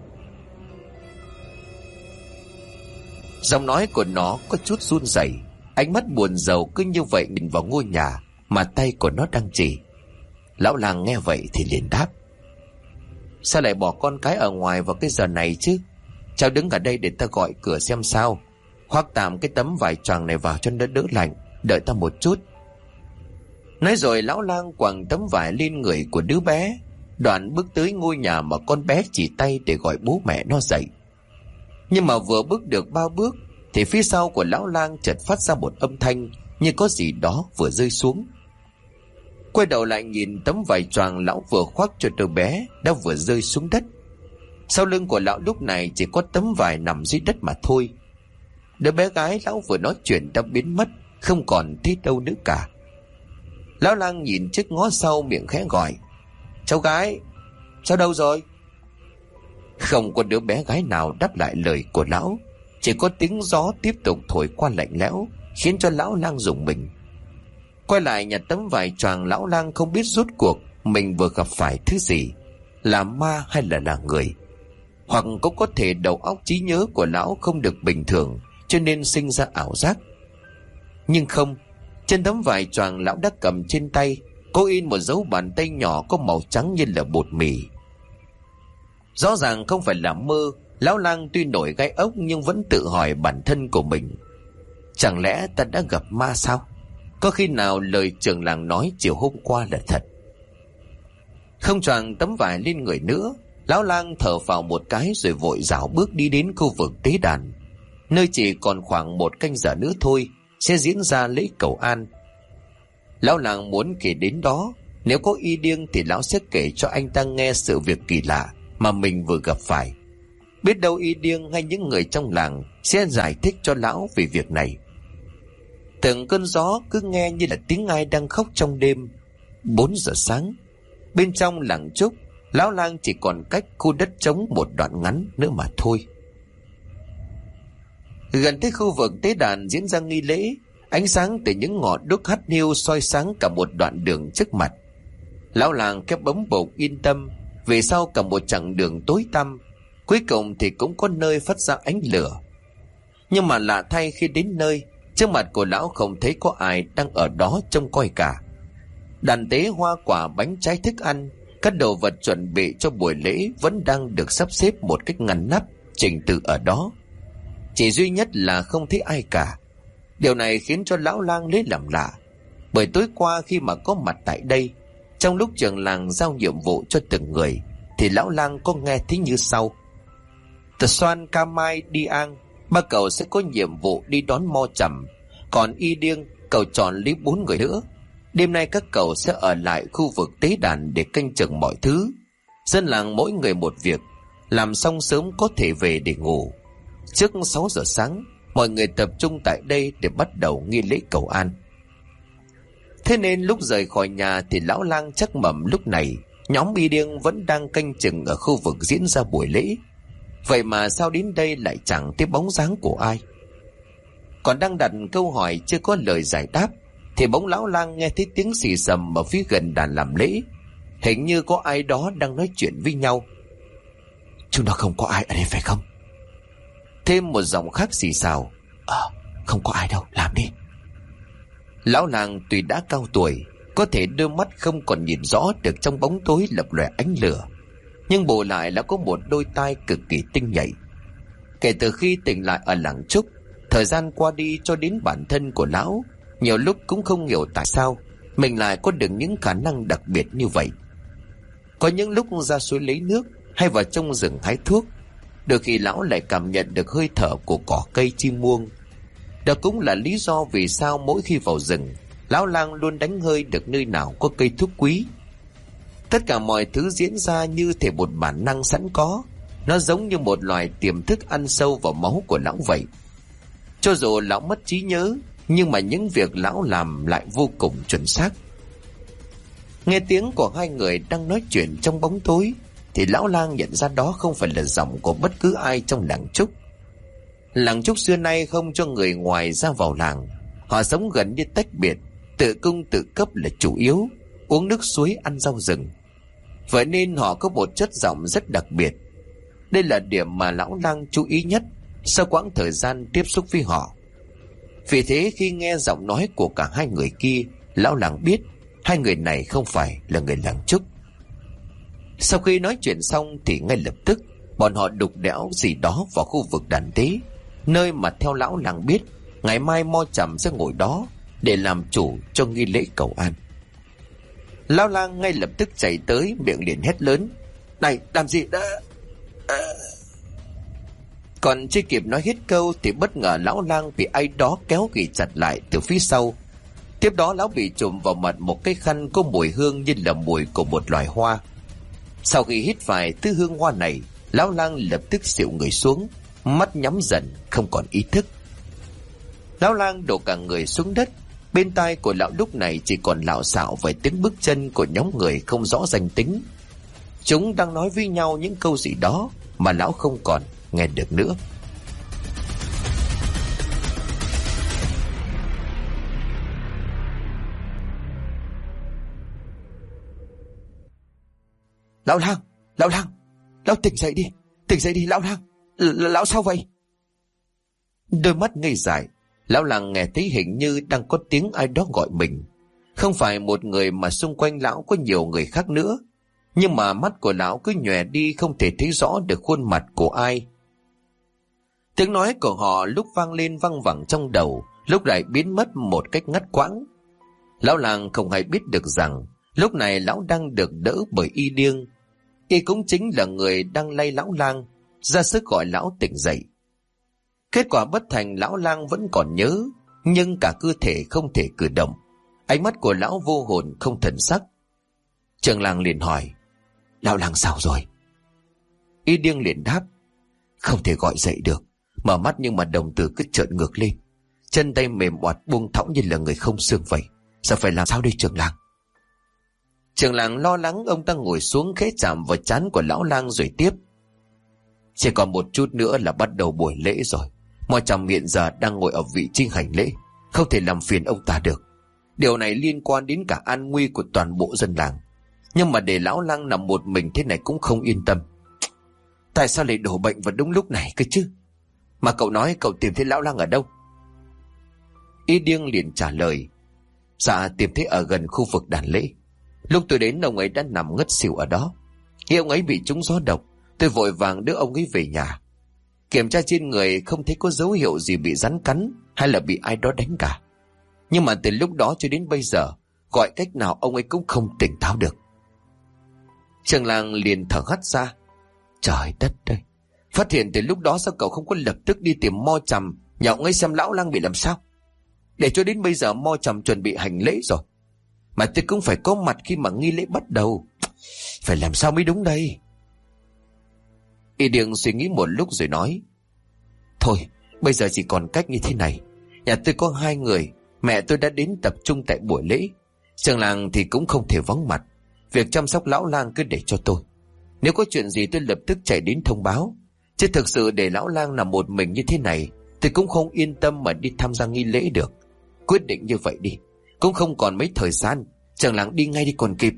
S1: Giọng nói của nó có chút run rẩy, ánh mắt buồn rầu cứ như vậy nhìn vào ngôi nhà mà tay của nó đang chỉ. Lão lang nghe vậy thì liền đáp, sao lại bỏ con cái ở ngoài vào cái giờ này chứ? Cháu đứng ở đây để ta gọi cửa xem sao. Khoác tạm cái tấm vải choàng này vào cho nó đỡ lạnh, đợi ta một chút. Nói rồi lão lang quàng tấm vải lên người của đứa bé, đoạn bước tới ngôi nhà mà con bé chỉ tay để gọi bố mẹ nó dậy. Nhưng mà vừa bước được 3 bước thì phía sau của lão lang chợt phát ra một âm thanh như có gì đó vừa rơi xuống. Quay đầu lại nhìn tấm vải choàng lão vừa khoác cho đứa bé đã vừa rơi xuống đất. Sau lưng của lão lúc này chỉ có tấm vải nằm dưới đất mà thôi. Đứa bé gái lão vừa nói chuyện đã biến mất, không còn thấy đâu nữa cả. Lão lang nhìn trước ngó sau, miệng khẽ gọi: cháu gái, cháu đâu rồi? Không có đứa bé gái nào đáp lại lời của lão. Chỉ có tiếng gió tiếp tục thổi qua lạnh lẽo, khiến cho lão lang rùng mình. Quay lại nhặt tấm vải choàng, lão lang không biết rốt cuộc mình vừa gặp phải thứ gì, là ma hay là người. Hoặc cũng có thể đầu óc trí nhớ của lão không được bình thường, cho nên sinh ra ảo giác. Nhưng không, trên tấm vải choàng lão đã cầm trên tay có in một dấu bàn tay nhỏ có màu trắng như là bột mì. Rõ ràng không phải là mơ. Lão lang tuy nổi gai ốc nhưng vẫn tự hỏi bản thân của mình: chẳng lẽ ta đã gặp ma sao? Có khi nào lời trưởng làng nói chiều hôm qua là thật? Không choàng tấm vải lên người nữa, lão lang thở phào một cái rồi vội dạo bước đi đến khu vực tế đàn, nơi chỉ còn khoảng 1 canh giờ nữa thôi sẽ diễn ra lễ cầu an. Lão lang muốn kể đến đó, nếu có y điêng thì lão sẽ kể cho anh ta nghe sự việc kỳ lạ mà mình vừa gặp phải. Biết đâu y điêng hay những người trong làng sẽ giải thích cho lão về việc này. Từng cơn gió cứ nghe như là tiếng ai đang khóc trong đêm. 4 giờ sáng, bên trong làng Trúc, lão lang chỉ còn cách khu đất trống một đoạn ngắn nữa mà thôi. Gần tới khu vực tế đàn diễn ra nghi lễ, ánh sáng từ những ngọn đuốc hắt hiu soi sáng cả một đoạn đường trước mặt. Lão làng khép bấm bụng yên tâm, về sau cả một chặng đường tối tăm, cuối cùng thì cũng có nơi phát ra ánh lửa. Nhưng mà lạ thay, khi đến nơi, trước mặt của lão không thấy có ai đang ở đó trông coi cả. Đàn tế hoa quả, bánh trái, thức ăn, các đồ vật chuẩn bị cho buổi lễ vẫn đang được sắp xếp một cách ngăn nắp, trình tự ở đó. Chỉ duy nhất là không thấy ai cả. Điều này khiến cho lão lang lấy làm lạ, bởi tối qua khi mà có mặt tại đây, trong lúc trưởng làng giao nhiệm vụ cho từng người, thì lão lang có nghe thấy như sau: Tờ Xoan, Ca Mai, Đi An, ba cậu sẽ có nhiệm vụ đi đón Mo Trầm, còn y điêng cậu chọn lấy 4 người nữa. Đêm nay các cậu sẽ ở lại khu vực tế đàn để canh chừng mọi thứ. Dân làng mỗi người một việc, làm xong sớm có thể về để ngủ. Trước 6 giờ sáng, mọi người tập trung tại đây để bắt đầu nghi lễ cầu an. Thế nên lúc rời khỏi nhà thì lão lang chắc mẩm lúc này nhóm y điêng vẫn đang canh chừng ở khu vực diễn ra buổi lễ. Vậy mà sao đến đây lại chẳng thấy bóng dáng của ai? Còn đang đặt câu hỏi chưa có lời giải đáp, thì bỗng lão lang nghe thấy tiếng xì xầm ở phía gần đàn làm lễ. Hình như có ai đó đang nói chuyện với nhau. Chúng nó không có ai ở đây phải không? Thêm một giọng khác xì xào: Không có ai đâu, làm đi. Lão lang tuy đã cao tuổi, có thể đôi mắt không còn nhìn rõ được trong bóng tối lập lòe ánh lửa, nhưng bù lại là có một đôi tai cực kỳ tinh nhạy. Kể từ khi tỉnh lại ở làng Trúc, thời gian qua đi cho đến bản thân của lão nhiều lúc cũng không hiểu tại sao mình lại có được những khả năng đặc biệt như vậy. Có những lúc ra suối lấy nước hay vào trong rừng hái thuốc, đôi khi lão lại cảm nhận được hơi thở của cỏ cây, chim muông. Đó cũng là lý do vì sao mỗi khi vào rừng, lão lang luôn đánh hơi được nơi nào có cây thuốc quý. Tất cả mọi thứ diễn ra như thể một bản năng sẵn có, nó giống như một loài tiềm thức ăn sâu vào máu của lão vậy. Cho dù lão mất trí nhớ, nhưng mà những việc lão làm lại vô cùng chuẩn xác. Nghe tiếng của hai người đang nói chuyện trong bóng tối, thì lão lang nhận ra đó không phải là giọng của bất cứ ai trong làng Trúc. Làng Trúc xưa nay không cho người ngoài ra vào làng. Họ sống gần như tách biệt, tự cung tự cấp là chủ yếu, uống nước suối, ăn rau rừng. Vậy nên họ có một chất giọng rất đặc biệt. Đây là điểm mà lão lang chú ý nhất sau quãng thời gian tiếp xúc với họ. Vì thế khi nghe giọng nói của cả hai người kia, lão lang biết hai người này không phải là người làng Trúc. Sau khi nói chuyện xong thì ngay lập tức bọn họ đục đẽo gì đó vào khu vực đàn tế, nơi mà theo lão lang biết ngày mai Mo Trầm sẽ ngồi đó để làm chủ cho nghi lễ cầu an. Lão lang ngay lập tức chạy tới, miệng liền hét lớn: Này, làm gì đó? Còn chưa kịp nói hết câu thì bất ngờ lão lang bị ai đó kéo ghì chặt lại từ phía sau. Tiếp đó lão bị trùm vào mặt một cái khăn có mùi hương như là mùi của một loài hoa. Sau khi hít phải thứ hương hoa này, lão lang lập tức xịu người xuống, mắt nhắm dần, không còn ý thức. Lão lang đổ cả người xuống đất, Bên tai của lão lúc này chỉ còn lạo xạo về tiếng bước chân của nhóm người không rõ danh tính. Chúng đang nói với nhau những câu gì đó mà lão không còn nghe được nữa. Lão lang, lão lang, lão tỉnh dậy đi lão lang. Lão sao vậy? Đôi mắt ngây dại, lão lang nghe thấy hình như đang có tiếng ai đó gọi mình. Không phải một người mà xung quanh lão có nhiều người khác nữa. Nhưng mà mắt của lão cứ nhòe đi, không thể thấy rõ được khuôn mặt của ai. Tiếng nói của họ lúc vang lên văng vẳng trong đầu, lúc lại biến mất một cách ngắt quãng. Lão lang không hay biết được rằng lúc này lão đang được đỡ bởi Y Điêng. Y cũng chính là người đang lay lão lang, ra sức gọi lão tỉnh dậy. Kết quả bất thành, lão lang vẫn còn nhớ, nhưng cả cơ thể không thể cử động. Ánh mắt của lão vô hồn không thần sắc. Trường lang liền hỏi: Lão lang sao rồi? Y Điêng liền đáp: Không thể gọi dậy được. Mở mắt nhưng mà đồng tử cứ trợn ngược lên, chân tay mềm oặt buông thõng như là người không xương vậy. Giờ phải làm sao đây trường lang? Trường lang lo lắng, ông ta ngồi xuống khẽ chạm vào trán của lão lang rồi tiếp: Chỉ còn một chút nữa là bắt đầu buổi lễ rồi. Mọi chồng hiện giờ đang ngồi ở vị trí hành lễ, không thể làm phiền ông ta được. Điều này liên quan đến cả an nguy của toàn bộ dân làng. Nhưng mà để lão lang nằm một mình thế này cũng không yên tâm. Tại sao lại đổ bệnh vào đúng lúc này cơ chứ? Mà cậu nói cậu tìm thấy lão lang ở đâu? Y Điêng liền trả lời: Dạ tìm thấy ở gần khu vực đàn lễ. Lúc tôi đến ông ấy đã nằm ngất xỉu ở đó. Khi ông ấy bị trúng gió độc, tôi vội vàng đưa ông ấy về nhà. Kiểm tra trên người không thấy có dấu hiệu gì bị rắn cắn hay là bị ai đó đánh cả. Nhưng mà từ lúc đó cho đến bây giờ, gọi cách nào ông ấy cũng không tỉnh táo được. Trường lang liền thở hắt ra: Trời đất ơi, phát hiện từ lúc đó sao cậu không có lập tức đi tìm Mo Trầm nhà ông ấy xem lão lang bị làm sao? Để cho đến bây giờ Mo Trầm chuẩn bị hành lễ rồi, mà tôi cũng phải có mặt khi mà nghi lễ bắt đầu. Phải làm sao mới đúng đây? Y Điêng suy nghĩ một lúc rồi nói: Thôi bây giờ chỉ còn cách như thế này. Nhà tôi có 2 người, mẹ tôi đã đến tập trung tại buổi lễ. Trường làng thì cũng không thể vắng mặt. Việc chăm sóc lão lang cứ để cho tôi. Nếu có chuyện gì tôi lập tức chạy đến thông báo. Chứ thực sự để lão lang nằm một mình như thế này, tôi cũng không yên tâm mà đi tham gia nghi lễ được. Quyết định như vậy đi, cũng không còn mấy thời gian. Trường làng đi ngay đi còn kịp.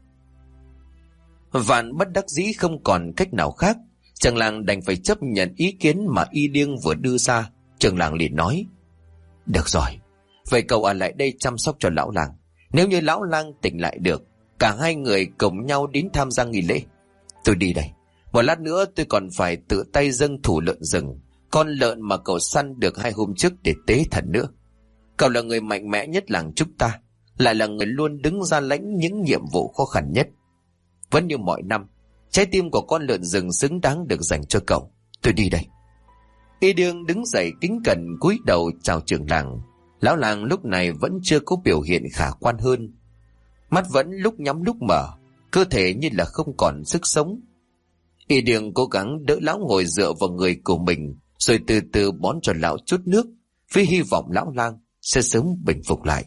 S1: Vạn bất đắc dĩ không còn cách nào khác, Trường làng đành phải chấp nhận ý kiến mà Y Điêng vừa đưa ra. Trường làng liền nói: Được rồi, vậy cậu ở lại đây chăm sóc cho lão lang. Nếu như lão lang tỉnh lại được, cả 2 người cùng nhau đến tham gia nghi lễ. Tôi đi đây. Một lát nữa tôi còn phải tự tay dâng thủ lợn rừng, con lợn mà cậu săn được 2 hôm trước để tế thần nữa. Cậu là người mạnh mẽ nhất làng chúng ta, lại là người luôn đứng ra lãnh những nhiệm vụ khó khăn nhất. Vẫn như mọi năm, trái tim của con lợn rừng xứng đáng được dành cho cậu. Tôi đi đây. Y Điêng đứng dậy kính cẩn cúi đầu chào trưởng làng. Lão làng lúc này vẫn chưa có biểu hiện khả quan hơn. Mắt vẫn lúc nhắm lúc mở, cơ thể như là không còn sức sống. Y Điêng cố gắng đỡ lão ngồi dựa vào người của mình, rồi từ từ bón cho lão chút nước, với hy vọng lão lang sẽ sớm bình phục lại.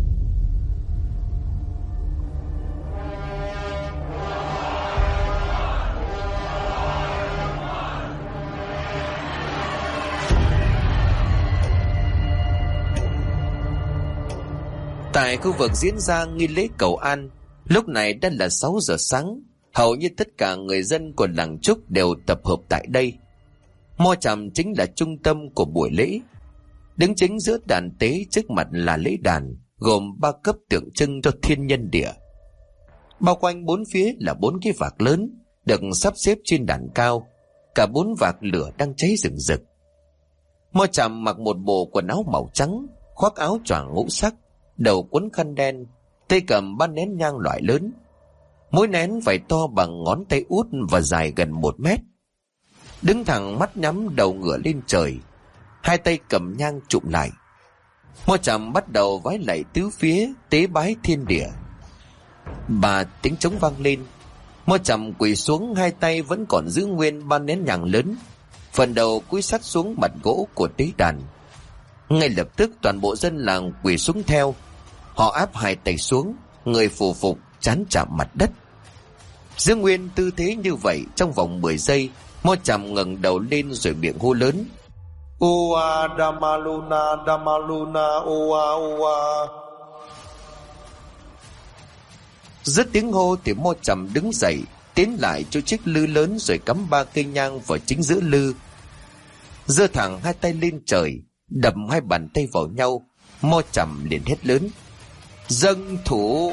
S1: Tại khu vực diễn ra nghi lễ cầu an, lúc này đã là 6 giờ sáng. Hầu như tất cả người dân của làng Trúc đều tập hợp tại đây. Mo Trầm chính là trung tâm của buổi lễ. Đứng chính giữa đàn tế trước mặt là lễ đàn, gồm 3 cấp tượng trưng cho thiên nhân địa. Bao quanh 4 phía là 4 cái vạc lớn, được sắp xếp trên đàn cao. Cả 4 vạc lửa đang cháy rừng rực. Mo Trầm mặc một bộ quần áo màu trắng, khoác áo choàng ngũ sắc, đầu quấn khăn đen, tay cầm 3 nén nhang loại lớn. Mỗi nén phải to bằng ngón tay út và dài gần 1 mét. Đứng thẳng, mắt nhắm, đầu ngửa lên trời, 2 tay cầm nhang chụm lại. Mo Trầm bắt đầu vái lạy tứ phía, tế bái thiên địa. 3 tiếng trống vang lên. Mo Trầm quỳ xuống, 2 tay vẫn còn giữ nguyên 3 nén nhang lớn, phần đầu cúi sát xuống mặt gỗ của tế đàn. Ngay lập tức toàn bộ dân làng quỳ xuống theo, Họ áp hai tay xuống, người phù phục, trán chạm mặt đất. Giữ nguyên tư thế như vậy trong vòng 10 giây, Mo Chầm ngẩng đầu lên rồi miệng hô lớn:
S3: Ua Damaluna Damaluna ua ua.
S1: Dứt tiếng hô thì Mo Chầm đứng dậy, tiến lại chỗ chiếc lư lớn rồi cắm 3 cây nhang vào chính giữa lư. Giơ thẳng hai tay lên trời, đập hai bàn tay vào nhau, Mo Chầm liền hét lớn: dâng thủ.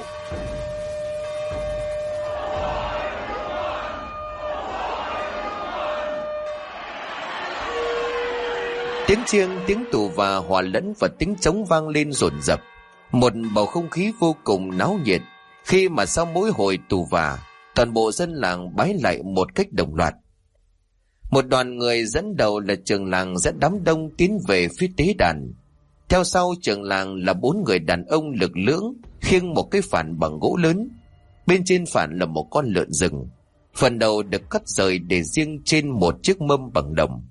S1: Tiếng chiêng, tiếng tù và hòa lẫn và tiếng trống vang lên dồn dập, một bầu không khí vô cùng náo nhiệt. Khi mà sau mỗi hồi tù và, toàn bộ dân làng bái lại một cách đồng loạt. Một đoàn người dẫn đầu là trưởng làng dẫn đám đông tiến về phía tế đàn. Theo sau trưởng làng là 4 người đàn ông lực lưỡng khiêng một cái phản bằng gỗ lớn. Bên trên phản là một con lợn rừng, phần đầu được cắt rời để riêng trên một chiếc mâm bằng đồng.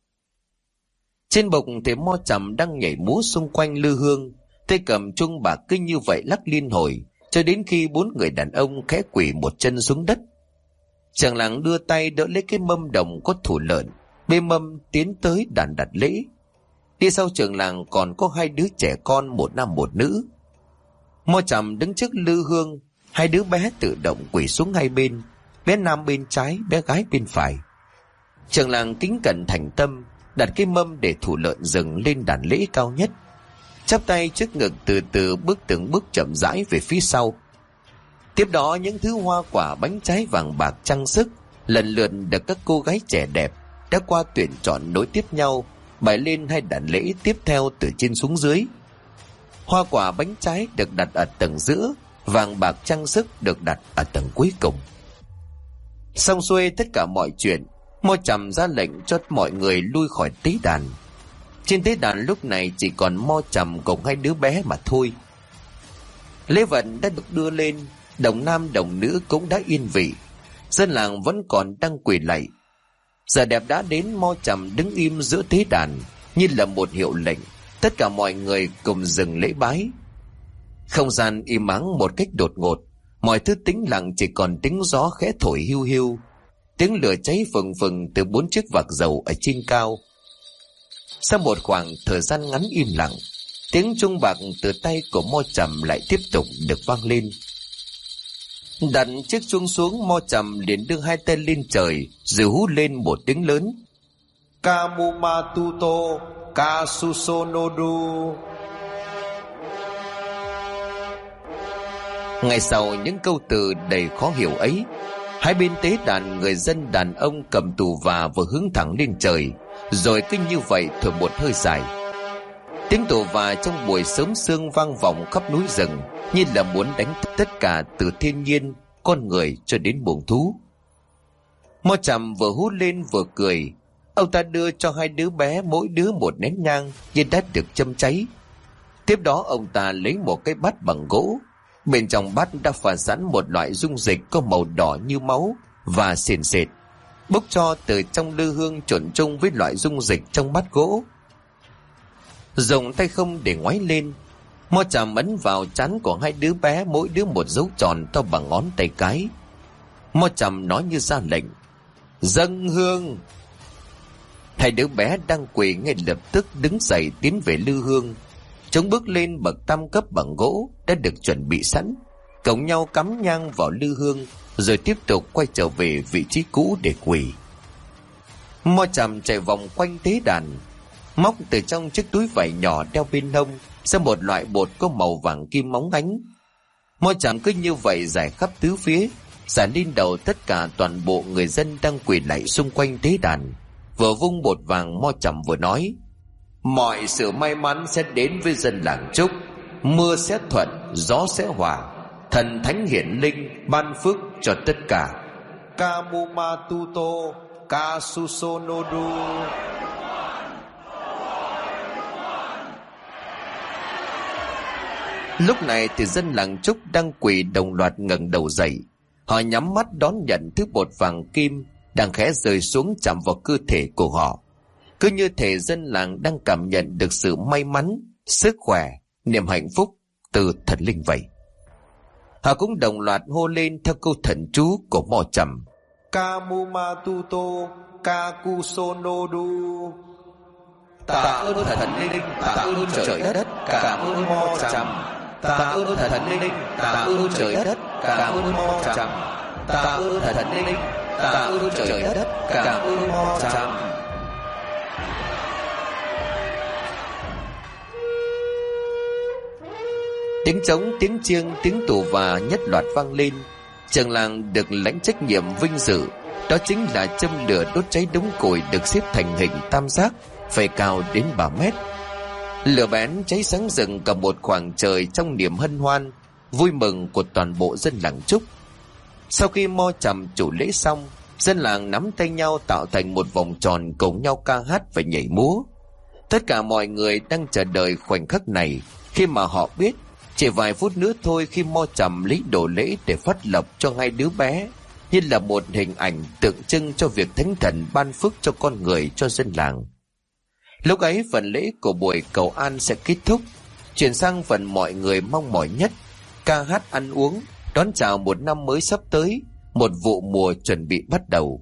S1: Trên bục thì Mo Chầm đang nhảy múa xung quanh lư hương, tay cầm chuông bạc cứ như vậy lắc liên hồi cho đến khi 4 người đàn ông khẽ quỳ một chân xuống đất. Trưởng làng đưa tay đỡ lấy cái mâm đồng có thủ lợn, bê mâm tiến tới đàn đặt lễ. Đi sau trưởng làng còn có 2 đứa trẻ con, một nam một nữ. Mo Chầm đứng trước lư hương, 2 đứa bé tự động quỳ xuống hai bên, bé nam bên trái, bé gái bên phải. Trưởng làng kính cẩn thành tâm đặt cái mâm để thủ lợn rừng lên đàn lễ cao nhất, chắp tay trước ngực, từ từ bước từng bước chậm rãi về phía sau. Tiếp đó những thứ hoa quả, bánh trái vàng bạc trang sức lần lượt được các cô gái trẻ đẹp đã qua tuyển chọn nối tiếp nhau bày lên hai đàn lễ tiếp theo từ trên xuống dưới. Hoa quả bánh trái được đặt ở tầng giữa, vàng bạc trang sức được đặt ở tầng cuối cùng. Xong xuôi tất cả mọi chuyện, Mo Chầm ra lệnh cho mọi người lui khỏi tế đàn. Trên tế đàn lúc này chỉ còn Mo Chầm cùng 2 đứa bé mà thôi. Lễ vật đã được đưa lên, đồng nam đồng nữ cũng đã yên vị, dân làng vẫn còn đang quỳ lạy. Giờ đẹp đã đến, Mo Chầm đứng im giữa tế đàn như là một hiệu lệnh, tất cả mọi người cùng dừng lễ bái. Không gian im ắng một cách đột ngột, mọi thứ tĩnh lặng, chỉ còn tiếng gió khẽ thổi hiu hiu, tiếng lửa cháy phừng phừng từ 4 chiếc vạc dầu ở trên cao. Sau một khoảng thời gian ngắn im lặng, tiếng chuông bạc từ tay của Mo Chầm lại tiếp tục được vang lên. Đặt chiếc chuông xuống, Mo Chầm liền đưa 2 tay lên trời rồi hú lên một tiếng lớn:
S3: Kamumatuto Kasusonodu.
S1: Ngay sau những câu từ đầy khó hiểu ấy, hai bên tế đàn người dân đàn ông cầm tù và vừa hướng thẳng lên trời, rồi cứ như vậy thổi một hơi dài. Tiếng tù và trong buổi sớm sương vang vọng khắp núi rừng, như là muốn đánh thức tất cả từ thiên nhiên, con người cho đến buồng thú. Mo Chầm vừa hú lên vừa cười. Ông ta đưa cho 2 đứa bé mỗi đứa một nén nhang như đã được châm cháy. Tiếp đó ông ta lấy một cái bát bằng gỗ, bên trong bát đã pha sẵn một loại dung dịch có màu đỏ như máu và sền sệt, bốc cho từ trong lư hương trộn chung với loại dung dịch trong bát gỗ. Dùng tay không để ngoáy lên, Mo Chầm ấn vào trán của 2 đứa bé mỗi đứa một dấu tròn to bằng ngón tay cái. Mo Chầm nói như ra lệnh: dâng hương. 2 đứa bé đang quỳ ngay lập tức đứng dậy tiến về lư hương. Chúng bước lên bậc tam cấp bằng gỗ đã được chuẩn bị sẵn, cộng nhau cắm nhang vào lư hương, rồi tiếp tục quay trở về vị trí cũ để quỳ. Mo Chầm chạy vòng quanh tế đàn, móc từ trong chiếc túi vải nhỏ đeo bên hông ra một loại bột có màu vàng kim óng ánh. Mo Chầm cứ như vậy rải khắp tứ phía, rải lên đầu tất cả toàn bộ người dân đang quỳ lạy xung quanh tế đàn. Vừa vung bột vàng, Mo Chầm vừa nói: mọi sự may mắn sẽ đến với dân làng Trúc, mưa sẽ thuận, gió sẽ hòa, thần thánh hiển linh ban phước cho tất cả.
S3: Kamumatuto Kasusonodu.
S1: Lúc này thì dân làng Trúc đang quỳ đồng loạt ngẩng đầu dậy. Họ nhắm mắt đón nhận thứ bột vàng kim đang khẽ rơi xuống chạm vào cơ thể của họ. Cứ như thể dân làng đang cảm nhận được sự may mắn, sức khỏe, niềm hạnh phúc từ thần linh vậy. Họ cũng đồng loạt hô lên theo câu thần chú của Mo Trầm.
S3: Kamumatuto Kakusonodu.
S1: Tạ ơn thần linh, tạ ơn trời đất, cảm ơn Mo Trầm. Tạ ơn thần linh, tạ ơn trời đất, cảm ơn Mo Trầm. Tạ ơn thần linh, tạ ơn trời đất, cảm ơn Mo Trầm. Tiếng trống, tiếng chiêng, tiếng tù và nhất loạt vang lên. Trường làng được lãnh trách nhiệm vinh dự, đó chính là châm lửa đốt cháy đống củi được xếp thành hình tam giác, phải cao đến 3 mét. Lửa bén cháy sáng rừng cả một khoảng trời trong niềm hân hoan, vui mừng của toàn bộ dân làng Trúc. Sau khi Mo Trầm chủ lễ xong, dân làng nắm tay nhau tạo thành một vòng tròn cùng nhau ca hát và nhảy múa. Tất cả mọi người đang chờ đợi khoảnh khắc này, khi mà họ biết chỉ vài phút nữa thôi, khi Mo Trầm lấy đồ lễ để phát lộc cho hai đứa bé, như là một hình ảnh tượng trưng cho việc thánh thần ban phước cho con người, cho dân làng. Lúc ấy phần lễ của buổi cầu an sẽ kết thúc, chuyển sang phần mọi người mong mỏi nhất, ca hát ăn uống, đón chào một năm mới sắp tới, một vụ mùa chuẩn bị bắt đầu.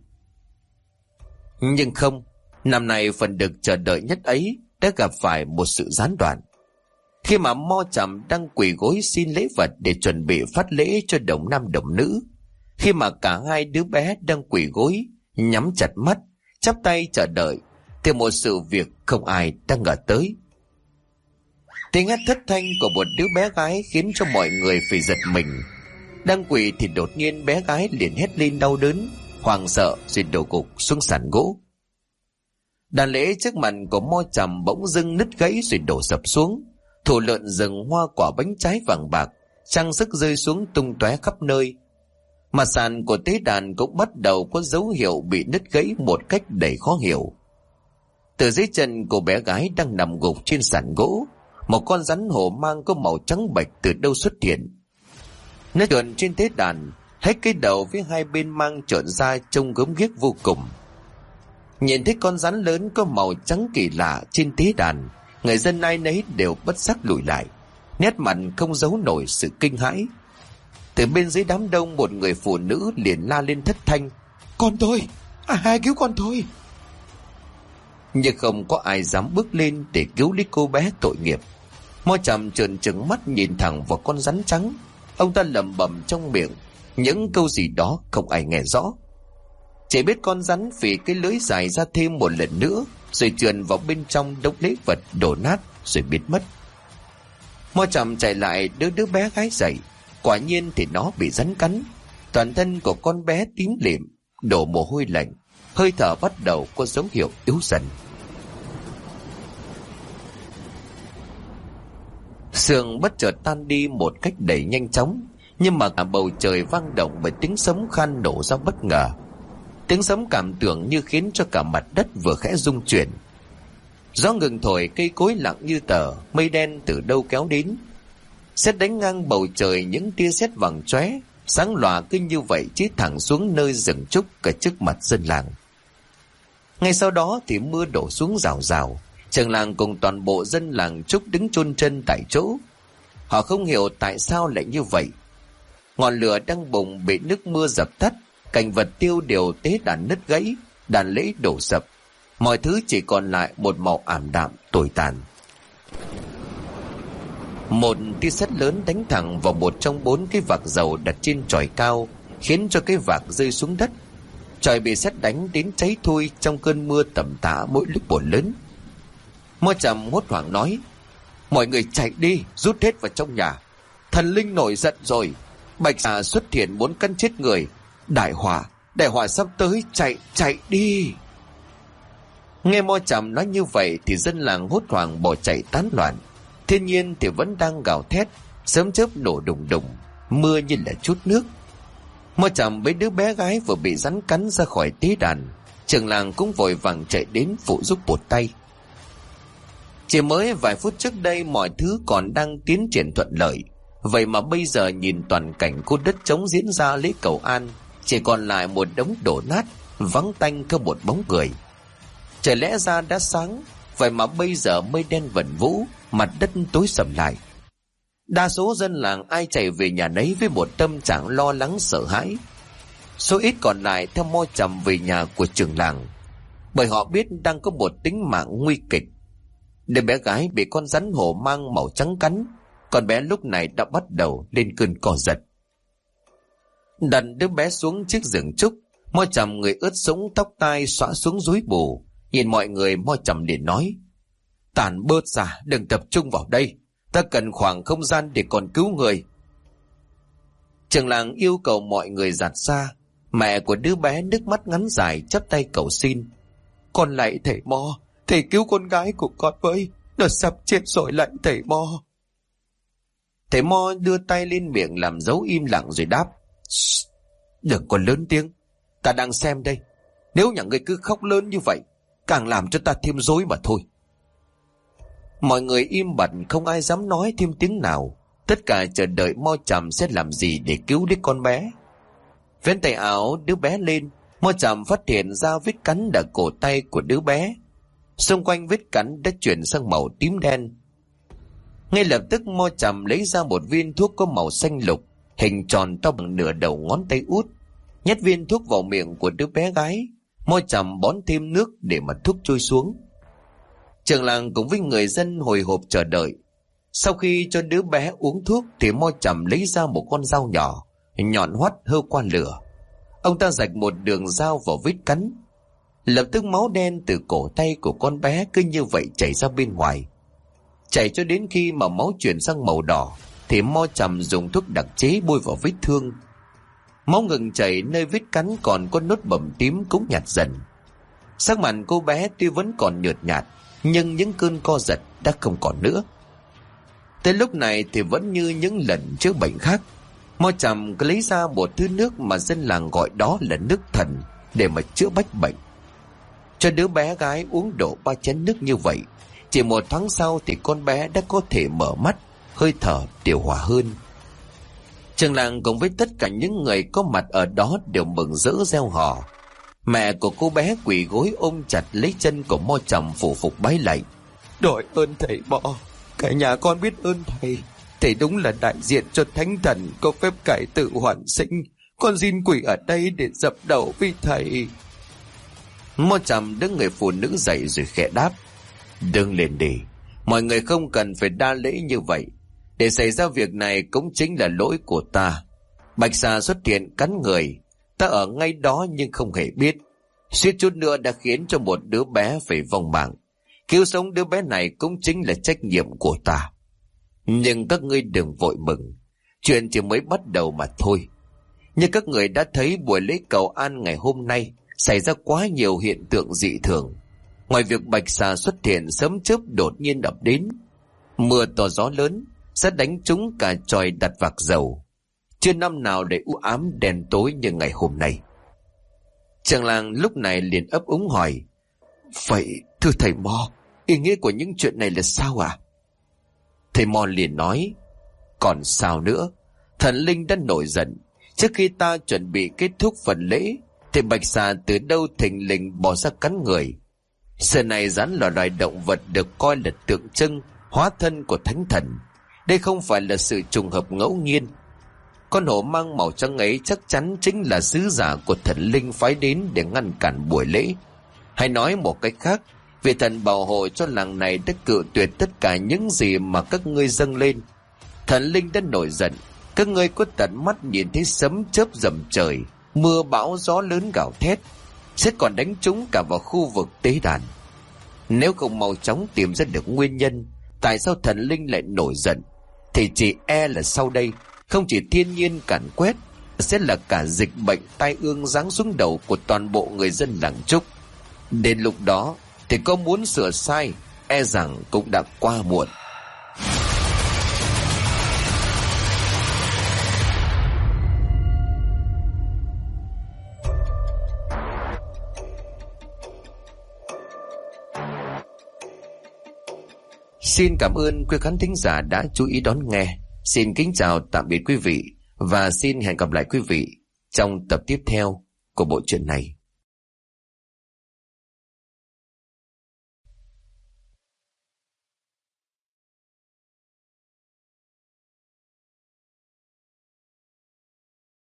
S1: Nhưng không, năm nay phần được chờ đợi nhất ấy đã gặp phải một sự gián đoạn. Khi mà Mo Trầm đang quỳ gối xin lễ vật để chuẩn bị phát lễ cho đồng nam đồng nữ, khi mà cả hai đứa bé đang quỳ gối, nhắm chặt mắt, chắp tay chờ đợi, thì một sự việc không ai đang ngờ tới. Tiếng hét thất thanh của một đứa bé gái khiến cho mọi người phải giật mình. Đang quỳ thì đột nhiên bé gái liền hét lên đau đớn, hoảng sợ rồi đổ gục xuống sàn gỗ. Đàn lễ trước mặt của Mo Trầm bỗng dưng nứt gãy rồi đổ sập xuống. Thủ lợn rừng, hoa quả, bánh trái vàng bạc, trang sức rơi xuống tung tóe khắp nơi. Mặt sàn của tế đàn cũng bắt đầu có dấu hiệu bị nứt gãy một cách đầy khó hiểu. Từ dưới chân của bé gái đang nằm gục trên sàn gỗ, một con rắn hổ mang có màu trắng bệch từ đâu xuất hiện. Nó trườn trên tế đàn, hết cái đầu với hai bên mang trợn ra trông gớm ghiếc vô cùng. Nhìn thấy con rắn lớn có màu trắng kỳ lạ trên tế đàn, người dân ai nấy đều bất giác lùi lại, nét mặt không giấu nổi sự kinh hãi. Từ bên dưới đám đông, một người phụ nữ liền la lên thất thanh: "Con tôi! Ai cứu con tôi!" Nhưng không có ai dám bước lên để cứu lấy cô bé tội nghiệp. Mo Trầm trợn trừng mắt nhìn thẳng vào con rắn trắng. Ông ta lẩm bẩm trong miệng những câu gì đó không ai nghe rõ. Chỉ biết con rắn phì cái lưỡi dài ra thêm một lần nữa, rồi trườn vào bên trong đống lễ vật đổ nát rồi biến mất. Mo Trầm chạy lại đứa bé gái dậy. Quả nhiên thì nó bị rắn cắn. Toàn thân của con bé tím lịm, đổ mồ hôi lạnh, hơi thở bắt đầu có dấu hiệu yếu dần. Sương bất chợt tan đi một cách đầy nhanh chóng, nhưng mà cả bầu trời vang động bởi tiếng sấm khan nổ ra bất ngờ. Tiếng sấm cảm tưởng như khiến cho cả mặt đất vừa khẽ rung chuyển. Gió ngừng thổi, cây cối lặng như tờ, mây đen từ đâu kéo đến. Sét đánh ngang bầu trời, những tia sét vàng chóe sáng lòa cứ như vậy chí thẳng xuống nơi rừng trúc cả trước mặt dân làng. Ngay sau đó thì mưa đổ xuống rào rào. Trường làng cùng toàn bộ dân làng Trúc đứng chôn chân tại chỗ. Họ không hiểu tại sao lại như vậy. Ngọn lửa đang bùng bị nước mưa dập tắt, cảnh vật tiêu điều, tế đàn nứt gãy, đàn lễ đổ sập, mọi thứ chỉ còn lại một màu ảm đạm tồi tàn. Một tia sét lớn đánh thẳng vào một trong 4 cái vạc dầu đặt trên chòi cao, khiến cho cái vạc rơi xuống đất. Chòi bị sét đánh đến cháy thui trong cơn mưa tầm tã mỗi lúc một lớn. Mo Trầm hốt hoảng nói: "Mọi người chạy đi, rút hết vào trong nhà. Thần linh nổi giận rồi. Bạch xà xuất hiện muốn cắn chết người. Đại hỏa sắp tới, chạy đi." Nghe Mo Trầm nói như vậy thì dân làng hốt hoảng bỏ chạy tán loạn. Thiên nhiên thì vẫn đang gào thét, sấm chớp nổ đùng đùng, mưa như là chút nước. Mo Trầm với đứa bé gái vừa bị rắn cắn ra khỏi tế đàn, trường làng cũng vội vàng chạy đến phụ giúp một tay. Chỉ mới vài phút trước đây mọi thứ còn đang tiến triển thuận lợi, vậy mà bây giờ nhìn toàn cảnh khu đất trống diễn ra lễ cầu an, chỉ còn lại một đống đổ nát, vắng tanh không một bóng người. Trời lẽ ra đã sáng, vậy mà bây giờ mây đen vẩn vũ, mặt đất tối sầm lại. Đa số dân làng ai chạy về nhà nấy với một tâm trạng lo lắng sợ hãi. Số ít còn lại theo Mo Trầm về nhà của trưởng làng, bởi họ biết đang có một tính mạng nguy kịch. Đứa bé gái bị con rắn hổ mang màu trắng cắn, con bé lúc này đã bắt đầu lên cơn co giật. Đặt đứa bé xuống chiếc giường trúc, Mo Trầm người ướt sũng, tóc tai xõa xuống rối bù. Nhìn mọi người, Mo Trầm liền nói: "Tản bớt ra, đừng tập trung vào đây. Ta cần khoảng không gian để còn cứu người." Trưởng làng yêu cầu mọi người dạt ra. Mẹ của đứa bé nước mắt ngắn dài chắp tay cầu xin: "Con lạy thầy Mo, thầy cứu con gái của con với, nó sắp chết rồi, lạy thầy Mo." Thầy Mo đưa tay lên miệng làm dấu im lặng rồi đáp: "Đừng còn lớn tiếng, ta đang xem đây. Nếu nhà ngươi cứ khóc lớn như vậy, càng làm cho ta thêm rối mà thôi." Mọi người im bặt, không ai dám nói thêm tiếng nào. Tất cả chờ đợi Mo Trầm sẽ làm gì để cứu đứa con bé. Vén tay áo đứa bé lên, Mo Trầm phát hiện ra vết cắn ở cổ tay của đứa bé. Xung quanh vết cắn đã chuyển sang màu tím đen. Ngay lập tức Mo Trầm lấy ra một viên thuốc có màu xanh lục, hình tròn to bằng nửa đầu ngón tay út, nhét viên thuốc vào miệng của đứa bé gái. Mo Trầm bón thêm nước để mà thuốc trôi xuống. Trưởng làng cùng với người dân hồi hộp chờ đợi. Sau khi cho đứa bé uống thuốc thì Mo Trầm lấy ra một con dao nhỏ, nhọn hoắt hơ qua lửa. Ông ta rạch một đường dao vào vết cắn. Lập tức máu đen từ cổ tay của con bé cứ như vậy chảy ra bên ngoài. Chảy cho đến khi mà máu chuyển sang màu đỏ thì Mo Trầm dùng thuốc đặc chế bôi vào vết thương. Máu ngừng chảy, nơi vết cắn còn có nốt bầm tím cũng nhạt dần. Sắc mặt cô bé tuy vẫn còn nhợt nhạt, nhưng những cơn co giật đã không còn nữa. Tới lúc này thì vẫn như những lần chữa bệnh khác, Mo Trầm cứ lấy ra một thứ nước mà dân làng gọi đó là nước thần để mà chữa bách bệnh. Cho đứa bé gái uống đổ 3 chén nước như vậy, chỉ một tháng sau thì con bé đã có thể mở mắt, hơi thở điều hòa hơn. Trường làng cùng với tất cả những người có mặt ở đó đều mừng rỡ reo hò. Mẹ của cô bé quỳ gối ôm chặt lấy chân của Mo Trầm phủ phục bái lạy: "Đội ơn thầy Mo, cả nhà con biết ơn thầy. Thầy đúng là đại diện cho thánh thần có phép cải tự hoàn sinh. Con xin quỳ ở đây để dập đầu với thầy." Mo Trầm đứng người phụ nữ dậy rồi khẽ đáp: "Đừng lên đi, mọi người không cần phải đa lễ như vậy. Để xảy ra việc này cũng chính là lỗi của ta. Bạch xà xuất hiện cắn người, ta ở ngay đó nhưng không hề biết. Suýt chút nữa đã khiến cho một đứa bé phải vong mạng. Cứu sống đứa bé này cũng chính là trách nhiệm của ta. Nhưng các ngươi đừng vội mừng, chuyện chỉ mới bắt đầu mà thôi. Như các người đã thấy, buổi lễ cầu an ngày hôm nay xảy ra quá nhiều hiện tượng dị thường. Ngoài việc bạch xà xuất hiện, sấm chớp đột nhiên ập đến, mưa to gió lớn sẽ đánh trúng cả chòi đặt vạc dầu. Chưa năm nào để u ám đen tối như ngày hôm nay." Trưởng làng lúc này liền ấp úng hỏi: "Vậy thưa thầy Mo, ý nghĩa của những chuyện này là sao ạ?" Thầy Mo liền nói: "Còn sao nữa, thần linh đã nổi giận. Trước khi ta chuẩn bị kết thúc phần lễ thì bạch xà từ đâu thình lình bỏ ra cắn người. Xưa này rắn là loài động vật được coi là tượng trưng hóa thân của thánh thần. Đây không phải là sự trùng hợp ngẫu nhiên. Con hổ mang màu trắng ấy chắc chắn chính là sứ giả của thần linh phái đến để ngăn cản buổi lễ. Hay nói một cách khác, vị thần bảo hộ cho làng này đã cự tuyệt tất cả những gì mà các ngươi dâng lên. Thần linh đã nổi giận, các ngươi có tận mắt nhìn thấy sấm chớp rầm trời, mưa bão gió lớn gào thét, sẽ còn đánh trúng cả vào khu vực tế đàn. Nếu không mau chóng tìm ra được nguyên nhân tại sao thần linh lại nổi giận, thì chỉ e là sau đây không chỉ thiên nhiên càn quét, sẽ là cả dịch bệnh tai ương giáng xuống đầu của toàn bộ người dân làng Trúc. Đến lúc đó thì có muốn sửa sai, e rằng cũng đã quá muộn." Xin cảm ơn quý khán thính giả đã chú ý đón nghe. Xin kính chào tạm biệt quý vị và xin hẹn gặp lại quý vị trong tập tiếp theo của bộ truyện này.